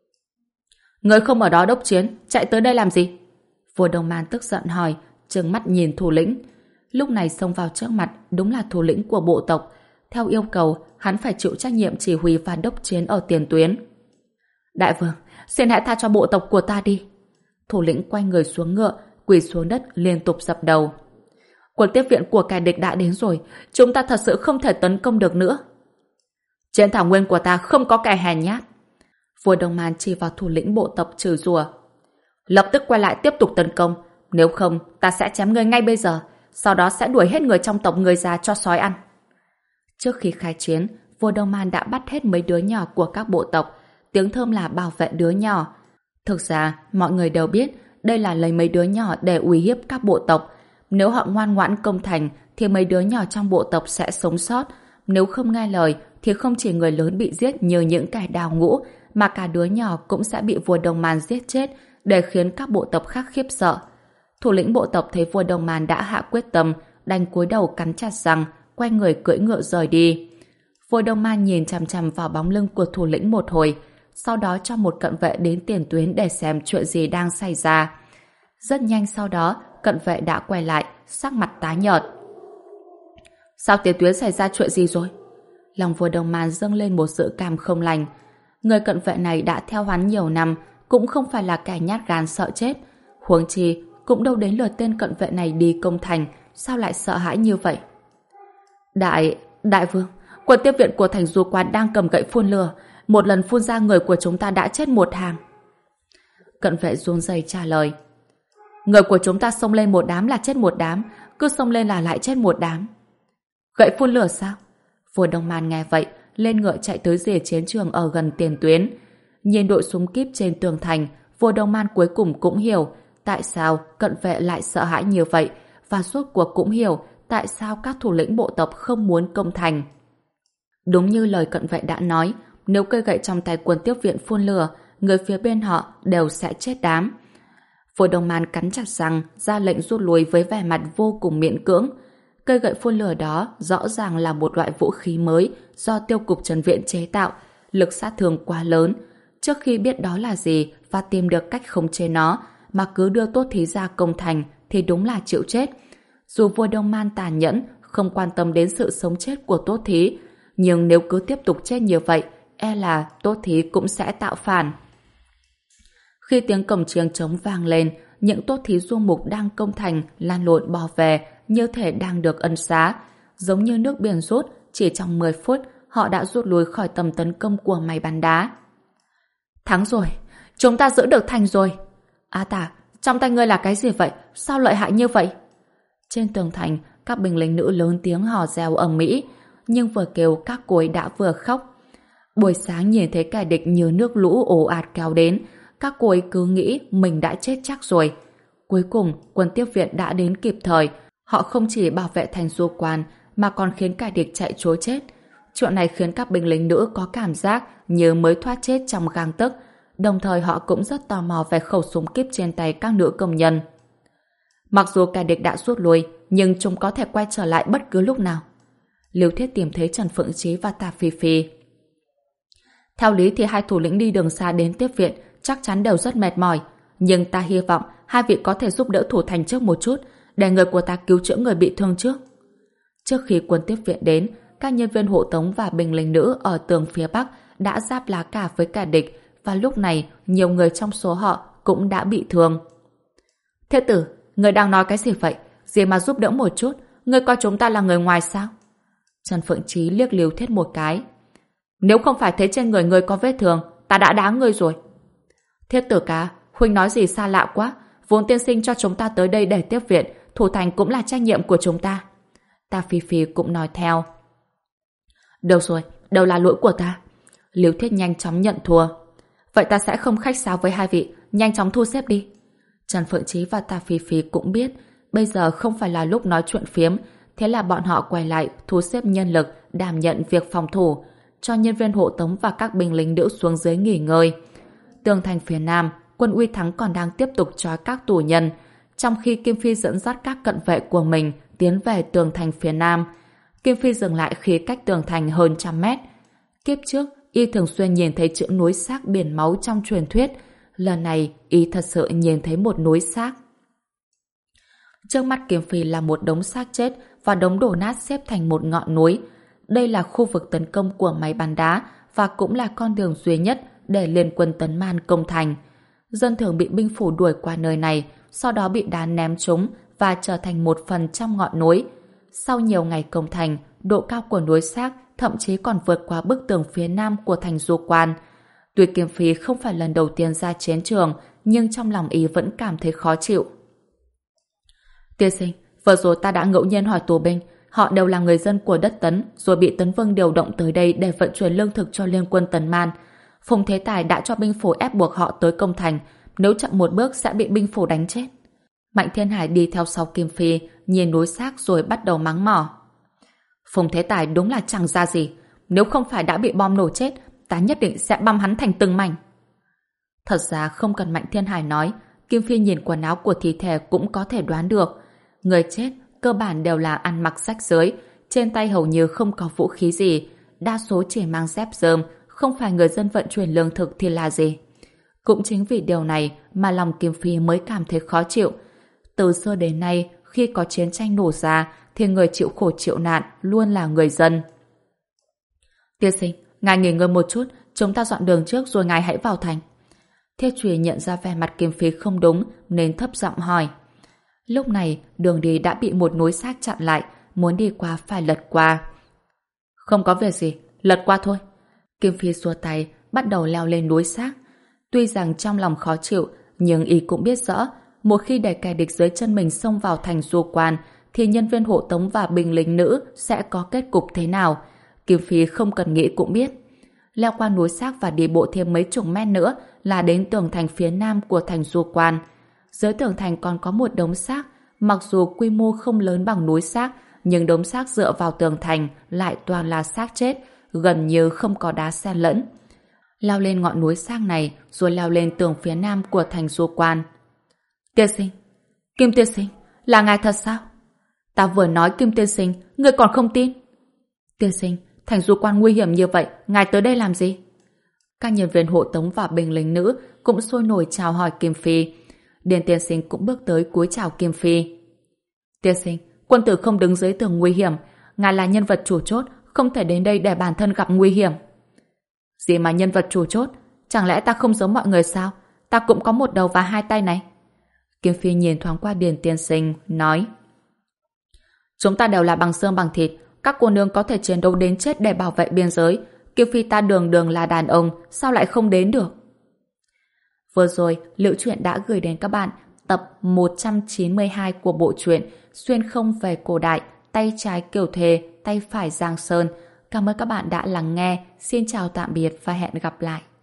Người không ở đó đốc chiến, chạy tới đây làm gì? Vua Đông Man tức giận hỏi, trừng mắt nhìn thủ lĩnh. Lúc này xông vào trước mặt đúng là thủ lĩnh của bộ tộc. Theo yêu cầu, hắn phải chịu trách nhiệm chỉ huy và đốc chiến ở tiền tuyến. Đại vương, xin hãy tha cho bộ tộc của ta đi. Thủ lĩnh quay người xuống ngựa, quỳ xuống đất liên tục dập đầu. Quân tiếp viện của kẻ địch đã đến rồi, chúng ta thật sự không thể tấn công được nữa. Trên thảo nguyên của ta không có kẻ hèn nhát. Vua Đông Man chỉ vào thủ lĩnh bộ tộc trừ rủa. Lập tức quay lại tiếp tục tấn công, nếu không ta sẽ chém ngươi ngay bây giờ, sau đó sẽ đuổi hết người trong tộc ngươi ra cho sói ăn. Trước khi khai chiến, vua Đông Man đã bắt hết mấy đứa nhỏ của các bộ tộc, tiếng thơm là bảo vệ đứa nhỏ. Thực ra, mọi người đều biết đây là lấy mấy đứa nhỏ để uy hiếp các bộ tộc. Nếu họ ngoan ngoãn công thành thì mấy đứa nhỏ trong bộ tộc sẽ sống sót. Nếu không nghe lời thì không chỉ người lớn bị giết như những kẻ đào ngũ, mà cả đứa nhỏ cũng sẽ bị vua Đông Man giết chết để khiến các bộ tộc khác khiếp sợ. Thủ lĩnh bộ tộc thấy vua Đông Man đã hạ quyết tâm, đành cúi đầu cắn chặt răng, quay người cưỡi ngựa rời đi. Vua Đông Man nhìn chằm chằm vào bóng lưng của thủ lĩnh một hồi, sau đó cho một cận vệ đến tiền tuyến để xem chuyện gì đang xảy ra. Rất nhanh sau đó, cận vệ đã quay lại, sắc mặt tái nhợt. Sao tiền tuyến xảy ra chuyện gì rồi? Lòng vua Đông Man dâng lên một dự cảm không lành. Người cận vệ này đã theo hắn nhiều năm, cũng không phải là kẻ nhát gan sợ chết. Huống chi, cũng đâu đến lượt tên cận vệ này đi công thành, sao lại sợ hãi như vậy? Đại, đại vương, quân tiếp viện của thành Du Quan đang cầm gậy phun lửa. Một lần phun ra người của chúng ta đã chết một hàng. Cận vệ run rẩy trả lời. Người của chúng ta xông lên một đám là chết một đám, cứ xông lên là lại chết một đám. Gậy phun lửa sao? Vua Đông Man nghe vậy, lên ngựa chạy tới rìa chiến trường ở gần tiền tuyến. Nhìn đội súng kíp trên tường thành, vua Đông Man cuối cùng cũng hiểu tại sao cận vệ lại sợ hãi như vậy, và suốt cuộc cũng hiểu tại sao các thủ lĩnh bộ tộc không muốn công thành. Đúng như lời cận vệ đã nói, nếu cây gậy trong tay quân tiếp viện phun lửa, người phía bên họ đều sẽ chết đám. Vua Đông Man cắn chặt răng, ra lệnh rút lui với vẻ mặt vô cùng miễn cưỡng. Cây gậy phun lửa đó rõ ràng là một loại vũ khí mới do Tiêu cục Trần Viện chế tạo, lực sát thương quá lớn. Trước khi biết đó là gì và tìm được cách khống chế nó, mà cứ đưa Tốt Thí ra công thành thì đúng là chịu chết. Dù vua Đông Man tàn nhẫn, không quan tâm đến sự sống chết của Tốt Thí, nhưng nếu cứ tiếp tục chết như vậy, e là Tốt Thí cũng sẽ tạo phản. Khi tiếng cổng chiêng trống vang lên, những Tốt Thí du mục đang công thành lan lộn bò về như thể đang được ân xá. Giống như nước biển rút, chỉ trong mười phút họ đã rút lui khỏi tầm tấn công của máy bắn đá. Thắng rồi, chúng ta giữ được thành rồi. A Tả, trong tay ngươi là cái gì vậy? Sao lợi hại như vậy? Trên tường thành, các binh lính nữ lớn tiếng hò reo ầm ĩ, nhưng vừa kêu các cô ấy đã vừa khóc. Buổi sáng nhìn thấy kẻ địch như nước lũ ồ ạt kéo đến, các cô ấy cứ nghĩ mình đã chết chắc rồi. Cuối cùng, quân tiếp viện đã đến kịp thời. Họ không chỉ bảo vệ thành Du Quan, mà còn khiến kẻ địch chạy trối chết. Chuyện này khiến các binh lính nữ có cảm giác như mới thoát chết trong gang tấc. Đồng thời họ cũng rất tò mò về khẩu súng kíp trên tay các nữ công nhân. Mặc dù kẻ địch đã rút lui, nhưng chúng có thể quay trở lại bất cứ lúc nào. Liêu Thiết tìm thấy Trần Phượng Chí và Tả Phi Phi. Theo lý thì hai thủ lĩnh đi đường xa đến tiếp viện chắc chắn đều rất mệt mỏi, nhưng ta hy vọng hai vị có thể giúp đỡ thủ thành trước một chút, để người của ta cứu chữa người bị thương trước. Trước khi quân tiếp viện đến, các nhân viên hộ tống và binh lính nữ ở tường phía Bắc đã giáp lá cả với kẻ địch, và lúc này nhiều người trong số họ cũng đã bị thương. Thế tử, người đang nói cái gì vậy? Gì mà giúp đỡ một chút? Người coi chúng ta là người ngoài sao? Trần Phượng Chí liếc Liêu Thiết một cái. Nếu không phải thấy trên người ngươi có vết thương, ta đã đá ngươi rồi. Thiết Tử Ca, huynh nói gì xa lạ quá. Vốn tiên sinh cho chúng ta tới đây để tiếp viện, thủ thành cũng là trách nhiệm của chúng ta. Ta Phi Phi cũng nói theo. Được rồi, đâu là lỗi của ta. Liêu Thiết nhanh chóng nhận thua. Vậy ta sẽ không khách sáo với hai vị, nhanh chóng thu xếp đi. Trần Phượng Chí và Ta Phi Phi cũng biết bây giờ không phải là lúc nói chuyện phiếm, thế là bọn họ quay lại thu xếp nhân lực đảm nhận việc phòng thủ, cho nhân viên hộ tống và các binh lính nữ xuống dưới nghỉ ngơi. Tường thành phía nam, quân Uy Thắng còn đang tiếp tục trói các tù nhân, trong khi Kim Phi dẫn dắt các cận vệ của mình tiến về tường thành phía nam. Kim Phi dừng lại khi cách tường thành hơn trăm mét. Kiếp trước, y thường xuyên nhìn thấy chữ núi xác biển máu trong truyền thuyết. Lần này, y thật sự nhìn thấy một núi xác. Trước mắt Kim Phi là một đống xác chết và đống đổ nát xếp thành một ngọn núi. Đây là khu vực tấn công của máy bắn đá và cũng là con đường duy nhất để liên quân tấn man công thành. Dân thường bị binh phủ đuổi qua nơi này, sau đó bị đá ném trúng và trở thành một phần trong ngọn núi. Sau nhiều ngày công thành, độ cao của núi xác thậm chí còn vượt qua bức tường phía nam của thành Du Quan. Tuy Kim Phi không phải lần đầu tiên ra chiến trường, nhưng trong lòng ý vẫn cảm thấy khó chịu. Tiên sinh, vừa rồi ta đã ngẫu nhiên hỏi tù binh, họ đều là người dân của đất Tấn, rồi bị Tấn Vương điều động tới đây để vận chuyển lương thực cho liên quân Tấn Man. Phùng Thế Tài đã cho binh phủ ép buộc họ tới công thành, nếu chậm một bước sẽ bị binh phủ đánh chết. Mạnh Thiên Hải đi theo sau Kim Phi, nhìn núi xác rồi bắt đầu mắng mỏ. Phùng Thế Tài đúng là chẳng ra gì, nếu không phải đã bị bom nổ chết, ta nhất định sẽ băm hắn thành từng mảnh. Thật ra không cần Mạnh Thiên Hải nói, Kim Phi nhìn quần áo của thi thể cũng có thể đoán được. Người chết cơ bản đều là ăn mặc rách rưới, trên tay hầu như không có vũ khí gì, đa số chỉ mang dép rơm, không phải người dân vận chuyển lương thực thì là gì. Cũng chính vì điều này mà lòng Kim Phi mới cảm thấy khó chịu. Từ xưa đến nay, khi có chiến tranh nổ ra thì người chịu khổ chịu nạn luôn là người dân. Tiên sinh, ngài nghỉ ngơi một chút, chúng ta dọn đường trước rồi ngài hãy vào thành. Thiết Trùy nhận ra vẻ mặt Kim Phi không đúng nên thấp giọng hỏi. Lúc này đường đi đã bị một núi xác chặn lại, muốn đi qua phải lật qua. Không có việc gì, lật qua thôi. Kim Phi xua tay bắt đầu leo lên núi xác. Tuy rằng trong lòng khó chịu, nhưng y cũng biết rõ một khi để kẻ địch dưới chân mình xông vào thành Du Quan thì nhân viên hộ tống và binh lính nữ sẽ có kết cục thế nào. Kim Phi không cần nghĩ cũng biết. Leo qua núi xác và đi bộ thêm mấy chục mét nữa là đến tường thành phía nam của thành Du Quan. Dưới tường thành còn có một đống xác, mặc dù quy mô không lớn bằng núi xác, nhưng đống xác dựa vào tường thành lại toàn là xác chết, gần như không có đá xen lẫn. Leo lên ngọn núi xác này rồi leo lên tường phía nam của thành Du Quan. Tiên sinh, Kim tiên sinh, là ngài thật sao? Ta vừa nói Kim tiên sinh, người còn không tin. Tiên sinh, thành Du Quan nguy hiểm như vậy, ngài tới đây làm gì? Các nhân viên hộ tống và binh lính nữ cũng sôi nổi chào hỏi Kim Phi. Điền tiên sinh cũng bước tới cúi chào Kim Phi. Tiên sinh, quân tử không đứng dưới tường nguy hiểm, ngài là nhân vật chủ chốt, không thể đến đây để bản thân gặp nguy hiểm. Gì mà nhân vật chủ chốt? Chẳng lẽ ta không giống mọi người sao? Ta cũng có một đầu và hai tay này. Kim Phi nhìn thoáng qua Điền tiên sinh, nói. Chúng ta đều là bằng xương bằng thịt, các cô nương có thể chiến đấu đến chết để bảo vệ biên giới. Kim Phi ta đường đường là đàn ông, sao lại không đến được? Vừa rồi, Liễu Chuyện đã gửi đến các bạn tập một trăm chín mươi hai của bộ truyện Xuyên không về cổ đại, tay trái Kiều Thề, tay phải Giang Sơn. Cảm ơn các bạn đã lắng nghe. Xin chào tạm biệt và hẹn gặp lại.